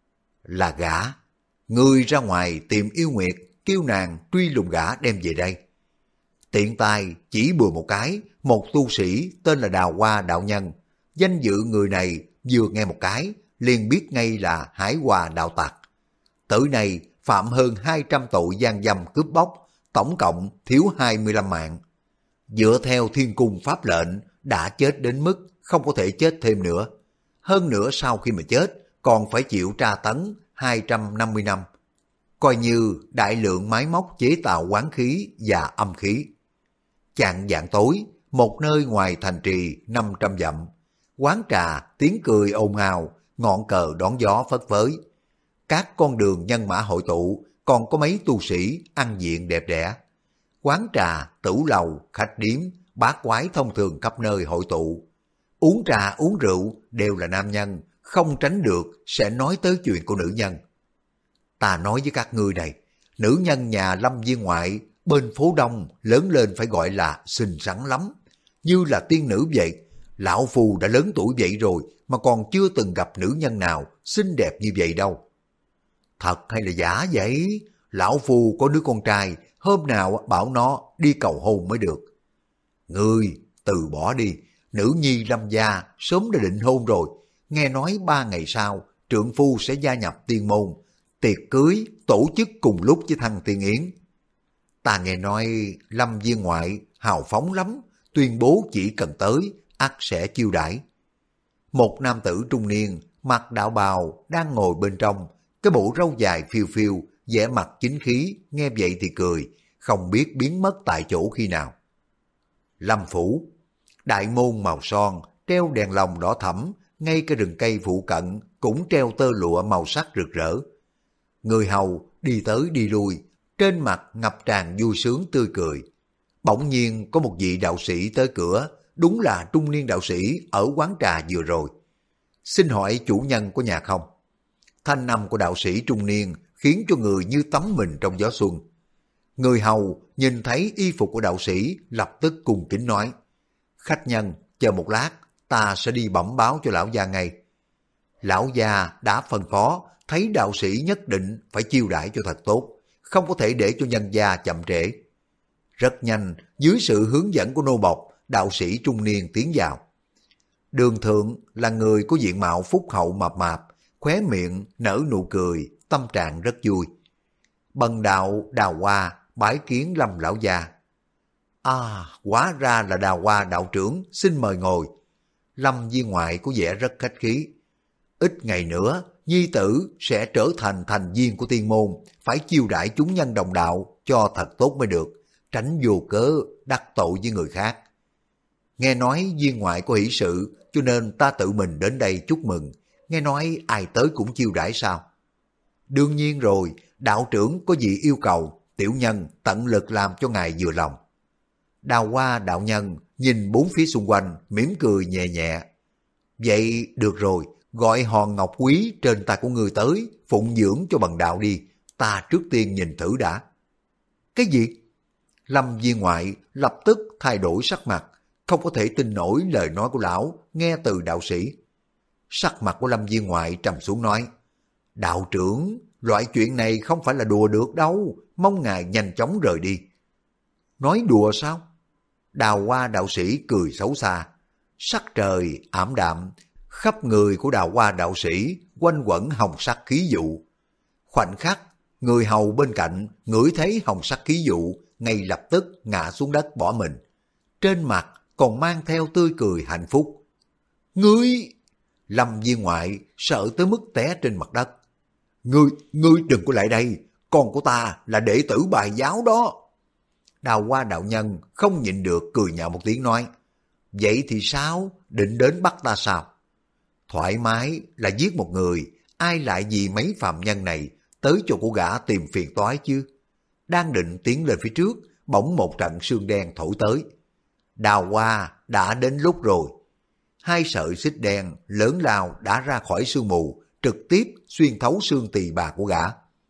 Là gã, ngươi ra ngoài tìm yêu nguyệt, kêu nàng truy lùng gã đem về đây. Tiện tay chỉ bừa một cái, một tu sĩ tên là Đào Hoa đạo nhân. Danh dự người này vừa nghe một cái, liền biết ngay là Hải Hòa đạo tặc. Tới nay phạm hơn 200 tội gian dâm cướp bóc, tổng cộng thiếu 25 mạng. Dựa theo thiên cung pháp lệnh, đã chết đến mức không có thể chết thêm nữa. Hơn nữa sau khi mà chết, còn phải chịu tra tấn 250 năm. Coi như đại lượng máy móc chế tạo quán khí và âm khí. Chạng vạng tối, một nơi ngoài thành trì 500 dặm, quán trà tiếng cười ồn ào, ngọn cờ đón gió phất phới. Các con đường nhân mã hội tụ, còn có mấy tu sĩ ăn diện đẹp đẽ. Quán trà, tửu lầu, khách điếm, bát quái thông thường khắp nơi hội tụ. Uống trà uống rượu đều là nam nhân, không tránh được sẽ nói tới chuyện của nữ nhân. Ta nói với các ngươi này, nữ nhân nhà Lâm Viên ngoại bên phố Đông lớn lên phải gọi là xinh xắn lắm, như là tiên nữ vậy. Lão Phu đã lớn tuổi vậy rồi mà còn chưa từng gặp nữ nhân nào xinh đẹp như vậy đâu. Thật hay là giả vậy? Lão Phu có đứa con trai, hôm nào bảo nó đi cầu hôn mới được. Ngươi từ bỏ đi, nữ nhi Lâm gia sớm đã định hôn rồi. Nghe nói 3 ngày sau trượng phu sẽ gia nhập tiên môn, tiệc cưới tổ chức cùng lúc với Thăng Tiên Yến. Ta nghe nói Lâm Viên ngoại hào phóng lắm, tuyên bố chỉ cần tới ắt sẽ chiêu đãi. Một nam tử trung niên mặc đạo bào đang ngồi bên trong, cái bộ râu dài phiêu phiêu, vẻ mặt chính khí, nghe vậy thì cười, không biết biến mất tại chỗ khi nào. Lâm phủ, đại môn màu son, treo đèn lồng đỏ thẫm, ngay cái rừng cây phụ cận cũng treo tơ lụa màu sắc rực rỡ. Người hầu đi tới đi lui, trên mặt ngập tràn vui sướng tươi cười. Bỗng nhiên có một vị đạo sĩ tới cửa, đúng là trung niên đạo sĩ ở quán trà vừa rồi. Xin hỏi chủ nhân của nhà không? Thanh âm của đạo sĩ trung niên khiến cho người như tắm mình trong gió xuân. Người hầu nhìn thấy y phục của đạo sĩ lập tức cung kính nói: khách nhân chờ một lát, ta sẽ đi bẩm báo cho lão gia ngay. Lão gia đã phân phó, thấy đạo sĩ nhất định phải chiêu đãi cho thật tốt, không có thể để cho nhân gia chậm trễ. Rất nhanh, dưới sự hướng dẫn của nô bộc, đạo sĩ trung niên tiến vào. Đường Thượng là người có diện mạo phúc hậu mập mạp, khóe miệng nở nụ cười, tâm trạng rất vui. Bần đạo Đào Hoa bái kiến Lâm lão gia. À, hóa ra là Đào Hoa đạo trưởng, xin mời ngồi. Lâm viên ngoại có vẻ rất khách khí. Ít ngày nữa, nhi tử sẽ trở thành thành viên của tiên môn, phải chiêu đãi chúng nhân đồng đạo cho thật tốt mới được, tránh vô cớ đắc tội với người khác. Nghe nói viên ngoại có hỷ sự, cho nên ta tự mình đến đây chúc mừng. Nghe nói ai tới cũng chiêu đãi sao? Đương nhiên rồi, đạo trưởng có gì yêu cầu, tiểu nhân tận lực làm cho ngài vừa lòng. Đào Hoa đạo nhân nhìn bốn phía xung quanh, mỉm cười nhẹ nhẹ. Vậy được rồi, gọi hòn ngọc quý trên tay của ngươi tới, phụng dưỡng cho bần đạo đi, ta trước tiên nhìn thử đã. Cái gì? Lâm viên ngoại lập tức thay đổi sắc mặt, không có thể tin nổi lời nói của lão nghe từ đạo sĩ. Sắc mặt của Lâm viên ngoại trầm xuống nói: đạo trưởng, loại chuyện này không phải là đùa được đâu, mong ngài nhanh chóng rời đi. Nói đùa sao? Đào Hoa đạo sĩ cười xấu xa. Sắc trời ảm đạm, khắp người của Đào Hoa đạo sĩ quanh quẩn hồng sắc khí dụ. Khoảnh khắc, người hầu bên cạnh ngửi thấy hồng sắc khí dụ, ngay lập tức ngã xuống đất bỏ mình. Trên mặt còn mang theo tươi cười hạnh phúc. Ngươi! Lâm viên ngoại sợ tới mức té trên mặt đất. Ngươi đừng có lại đây, con của ta là đệ tử bài giáo đó. Đào Hoa đạo nhân không nhịn được cười nhạo một tiếng nói: vậy thì sao, định đến bắt ta sao? Thoải mái là giết một người, ai lại vì mấy phạm nhân này tới cho của gã tìm phiền toái chứ? Đang định tiến lên phía trước, bỗng một trận sương đen thổi tới. Đào Hoa đã đến lúc rồi. Hai sợi xích đen lớn lao đã ra khỏi sương mù, trực tiếp xuyên thấu xương tỳ bà của gã.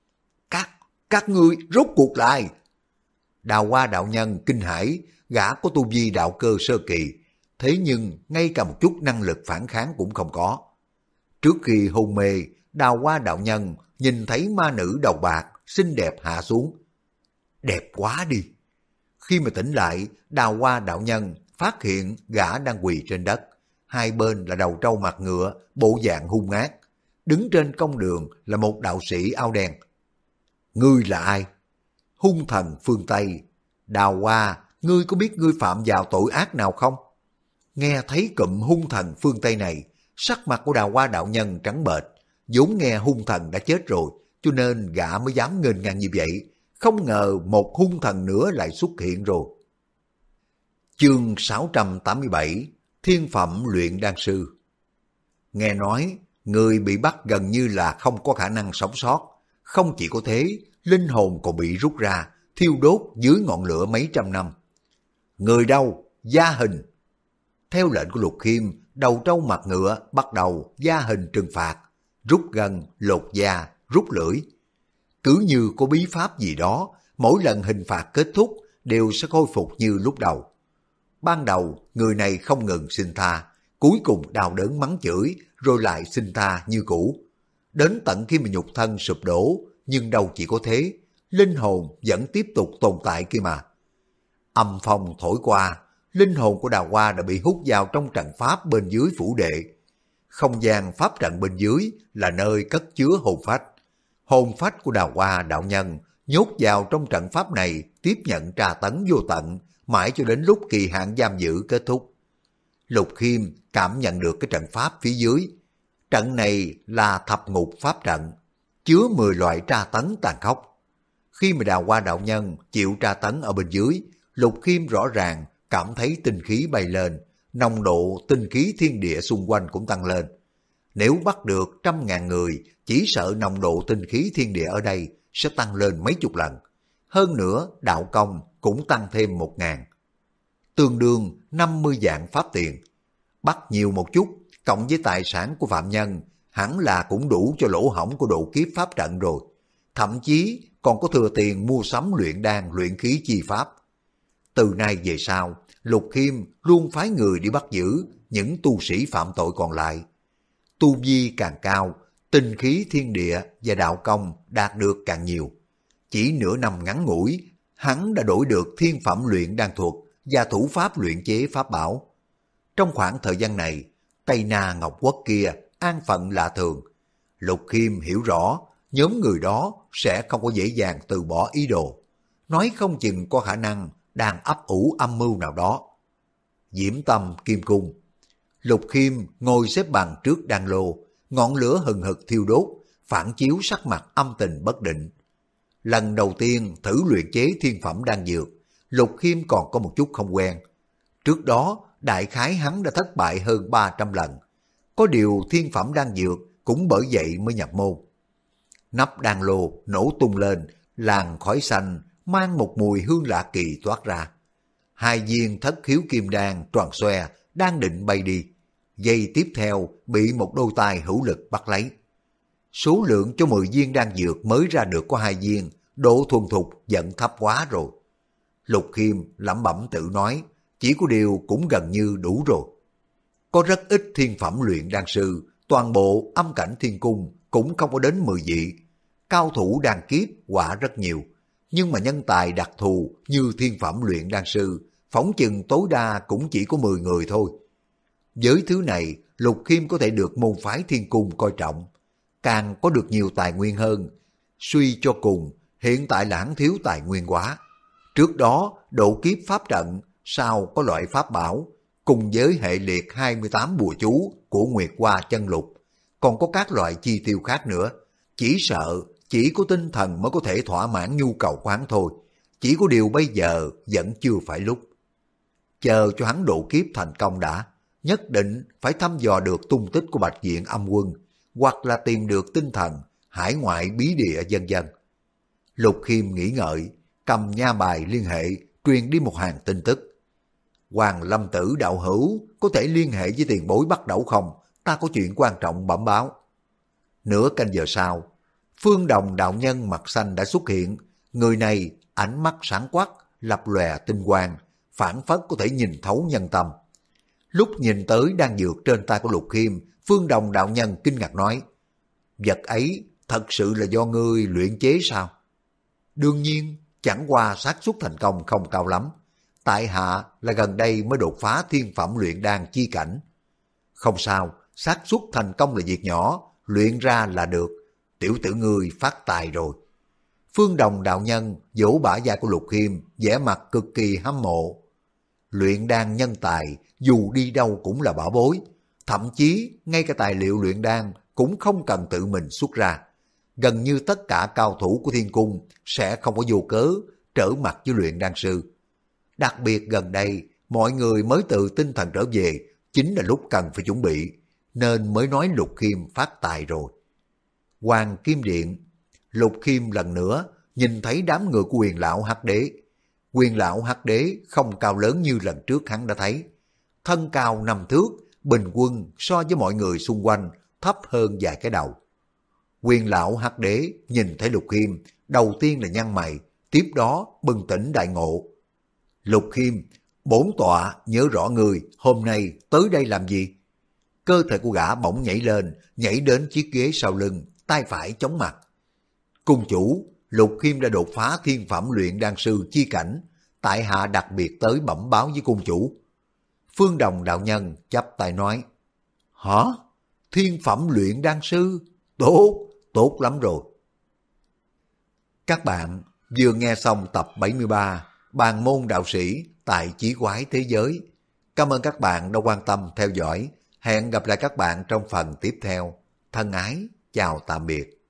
Các ngươi rốt cuộc lại. Đào Hoa đạo nhân kinh hãi, gã có tu vi đạo cơ sơ kỳ, thế nhưng ngay cả một chút năng lực phản kháng cũng không có. Trước khi hôn mê, Đào Hoa đạo nhân nhìn thấy ma nữ đầu bạc xinh đẹp hạ xuống. Đẹp quá đi. Khi mà tỉnh lại, Đào Hoa đạo nhân phát hiện gã đang quỳ trên đất, hai bên là đầu trâu mặt ngựa, bộ dạng hung ác. Đứng trên công đường là một đạo sĩ áo đen. Ngươi là ai? Hung thần phương Tây. Đào Hoa, ngươi có biết ngươi phạm vào tội ác nào không? Nghe thấy cụm hung thần phương Tây này, sắc mặt của Đào Hoa đạo nhân trắng bệch, vốn nghe hung thần đã chết rồi, cho nên gã mới dám nghênh ngang như vậy. Không ngờ một hung thần nữa lại xuất hiện rồi. Chương 687, Thiên phẩm luyện đan sư. Nghe nói, người bị bắt gần như là không có khả năng sống sót. Không chỉ có thế, linh hồn còn bị rút ra, thiêu đốt dưới ngọn lửa mấy trăm năm. Người đâu? Gia hình. Theo lệnh của Lục Khiêm, đầu trâu mặt ngựa bắt đầu gia hình trừng phạt, rút gân, lột da, rút lưỡi. Cứ như có bí pháp gì đó, mỗi lần hình phạt kết thúc đều sẽ khôi phục như lúc đầu. Ban đầu, người này không ngừng xin tha, cuối cùng đau đớn mắng chửi, rồi lại xin tha như cũ. Đến tận khi mà nhục thân sụp đổ, nhưng đâu chỉ có thế, linh hồn vẫn tiếp tục tồn tại kia mà. Âm phong thổi qua, linh hồn của Đào Hoa đã bị hút vào trong trận pháp bên dưới phủ đệ. Không gian pháp trận bên dưới là nơi cất chứa hồn phách. Hồn phách của Đào Hoa đạo nhân nhốt vào trong trận pháp này, tiếp nhận tra tấn vô tận, mãi cho đến lúc kỳ hạn giam giữ kết thúc. Lục Khiêm cảm nhận được cái trận pháp phía dưới. Trận này là thập ngục pháp trận, chứa 10 loại tra tấn tàn khốc. Khi mà Đào Hoa đạo nhân chịu tra tấn ở bên dưới, Lục Khiêm rõ ràng cảm thấy tinh khí bay lên, nồng độ tinh khí thiên địa xung quanh cũng tăng lên. Nếu bắt được 100.000 người, chỉ sợ nồng độ tinh khí thiên địa ở đây sẽ tăng lên mấy chục lần. Hơn nữa, đạo công cũng tăng thêm 1.000. Tương đương 50 vạn pháp tiền. Bắt nhiều một chút, cộng với tài sản của phạm nhân, hẳn là cũng đủ cho lỗ hổng của độ kiếp pháp trận rồi. Thậm chí còn có thừa tiền mua sắm luyện đan, luyện khí chi pháp. Từ nay về sau, Lục Khiêm luôn phái người đi bắt giữ những tu sĩ phạm tội còn lại. Tu vi càng cao, tinh khí thiên địa và đạo công đạt được càng nhiều. Chỉ nửa năm ngắn ngủi, hắn đã đổi được thiên phẩm luyện đan thuật và thủ pháp luyện chế pháp bảo. Trong khoảng thời gian này, Tây Na Ngọc Quốc kia an phận lạ thường. Lục Khiêm hiểu rõ, nhóm người đó sẽ không có dễ dàng từ bỏ ý đồ. Nói không chừng có khả năng đang ấp ủ âm mưu nào đó. Diễm Tâm Kim Cung. Lục Khiêm ngồi xếp bằng trước đan lô, ngọn lửa hừng hực thiêu đốt, phản chiếu sắc mặt âm tình bất định. Lần đầu tiên thử luyện chế thiên phẩm đan dược, Lục Khiêm còn có một chút không quen. Trước đó, đại khái hắn đã thất bại hơn 300 lần. Có điều thiên phẩm đan dược cũng bởi vậy mới nhập môn. Nắp đan lô nổ tung lên, làn khói xanh mang một mùi hương lạ kỳ toát ra. Hai viên thất khiếu kim đan tròn xoe đang định bay đi. Giây tiếp theo bị một đôi tay hữu lực bắt lấy. Số lượng cho 10 viên đan dược mới ra được có 2 viên, độ thuần thục vẫn thấp quá rồi. Lục Khiêm lẩm bẩm tự nói, chỉ có điều cũng gần như đủ rồi. Có rất ít thiên phẩm luyện đan sư, toàn bộ âm cảnh thiên cung cũng không có đến 10 vị. Cao thủ đan kiếp quả rất nhiều, nhưng mà nhân tài đặc thù như thiên phẩm luyện đan sư, phỏng chừng tối đa cũng chỉ có 10 người thôi. Với thứ này, Lục Khiêm có thể được môn phái thiên cung coi trọng, càng có được nhiều tài nguyên hơn. Suy cho cùng, hiện tại là hắn thiếu tài nguyên quá. Trước đó, độ kiếp pháp trận, sau có loại pháp bảo, cùng với hệ liệt 28 bùa chú của Nguyệt Hoa Chân Lục, còn có các loại chi tiêu khác nữa. Chỉ sợ, chỉ có tinh thần mới có thể thỏa mãn nhu cầu của hắn thôi. Chỉ có điều bây giờ vẫn chưa phải lúc. Chờ cho hắn độ kiếp thành công đã, nhất định phải thăm dò được tung tích của Bạch Diện Âm Quân, hoặc là tìm được tinh thần, hải ngoại bí địa vân vân. Lục Khiêm nghĩ ngợi, cầm nha bài liên hệ, truyền đi một hàng tin tức. Hoàng Lâm Tử đạo hữu, có thể liên hệ với tiền bối bắt đầu không? Ta có chuyện quan trọng bẩm báo. Nửa canh giờ sau, Phương Đồng đạo nhân mặt xanh đã xuất hiện. Người này ánh mắt sáng quắc, lập lòe tinh quang, phảng phất có thể nhìn thấu nhân tâm. Lúc nhìn tới đan dược trên tay của Lục Khiêm, Phương Đồng đạo nhân kinh ngạc nói, vật ấy thật sự là do ngươi luyện chế sao? Đương nhiên, chẳng qua xác suất thành công không cao lắm. Tại hạ là gần đây mới đột phá thiên phẩm luyện đan chi cảnh. Không sao, xác suất thành công là việc nhỏ, luyện ra là được. Tiểu tử ngươi phát tài rồi. Phương Đồng đạo nhân vỗ bả vai của Lục Khiêm, vẻ mặt cực kỳ hâm mộ. Luyện đan nhân tài, dù đi đâu cũng là bảo bối. Thậm chí, ngay cả tài liệu luyện đan cũng không cần tự mình xuất ra. Gần như tất cả cao thủ của thiên cung sẽ không có vô cớ trở mặt với luyện đan sư. Đặc biệt gần đây, mọi người mới từ tinh thần trở về, chính là lúc cần phải chuẩn bị, nên mới nói Lục Khiêm phát tài rồi. Hoàng Kim Điện, Lục Khiêm lần nữa nhìn thấy đám người của Quyền lão Hắc Đế. Quyền lão Hắc Đế không cao lớn như lần trước hắn đã thấy. Thân cao 5 thước, bình quân so với mọi người xung quanh thấp hơn vài cái đầu. Quyền lão Hắc Đế nhìn thấy Lục Khiêm, đầu tiên là nhăn mày, tiếp đó bừng tỉnh đại ngộ. Lục Khiêm, bổn tọa nhớ rõ người hôm nay tới đây làm gì? Cơ thể của gã bỗng nhảy lên, nhảy đến chiếc ghế sau lưng, tay phải chống mặt. Cung chủ, Lục Khiêm đã đột phá thiên phẩm luyện đan sư chi cảnh, tại hạ đặc biệt tới bẩm báo với cung chủ. Phương Đồng đạo nhân chắp tay nói, hả? Thiên phẩm luyện đan sư? Tốt, tốt lắm rồi. Các bạn vừa nghe xong tập 73 Bàn môn đạo sĩ tại Chí Quái Thế Giới. Cảm ơn các bạn đã quan tâm theo dõi. Hẹn gặp lại các bạn trong phần tiếp theo. Thân ái, chào tạm biệt.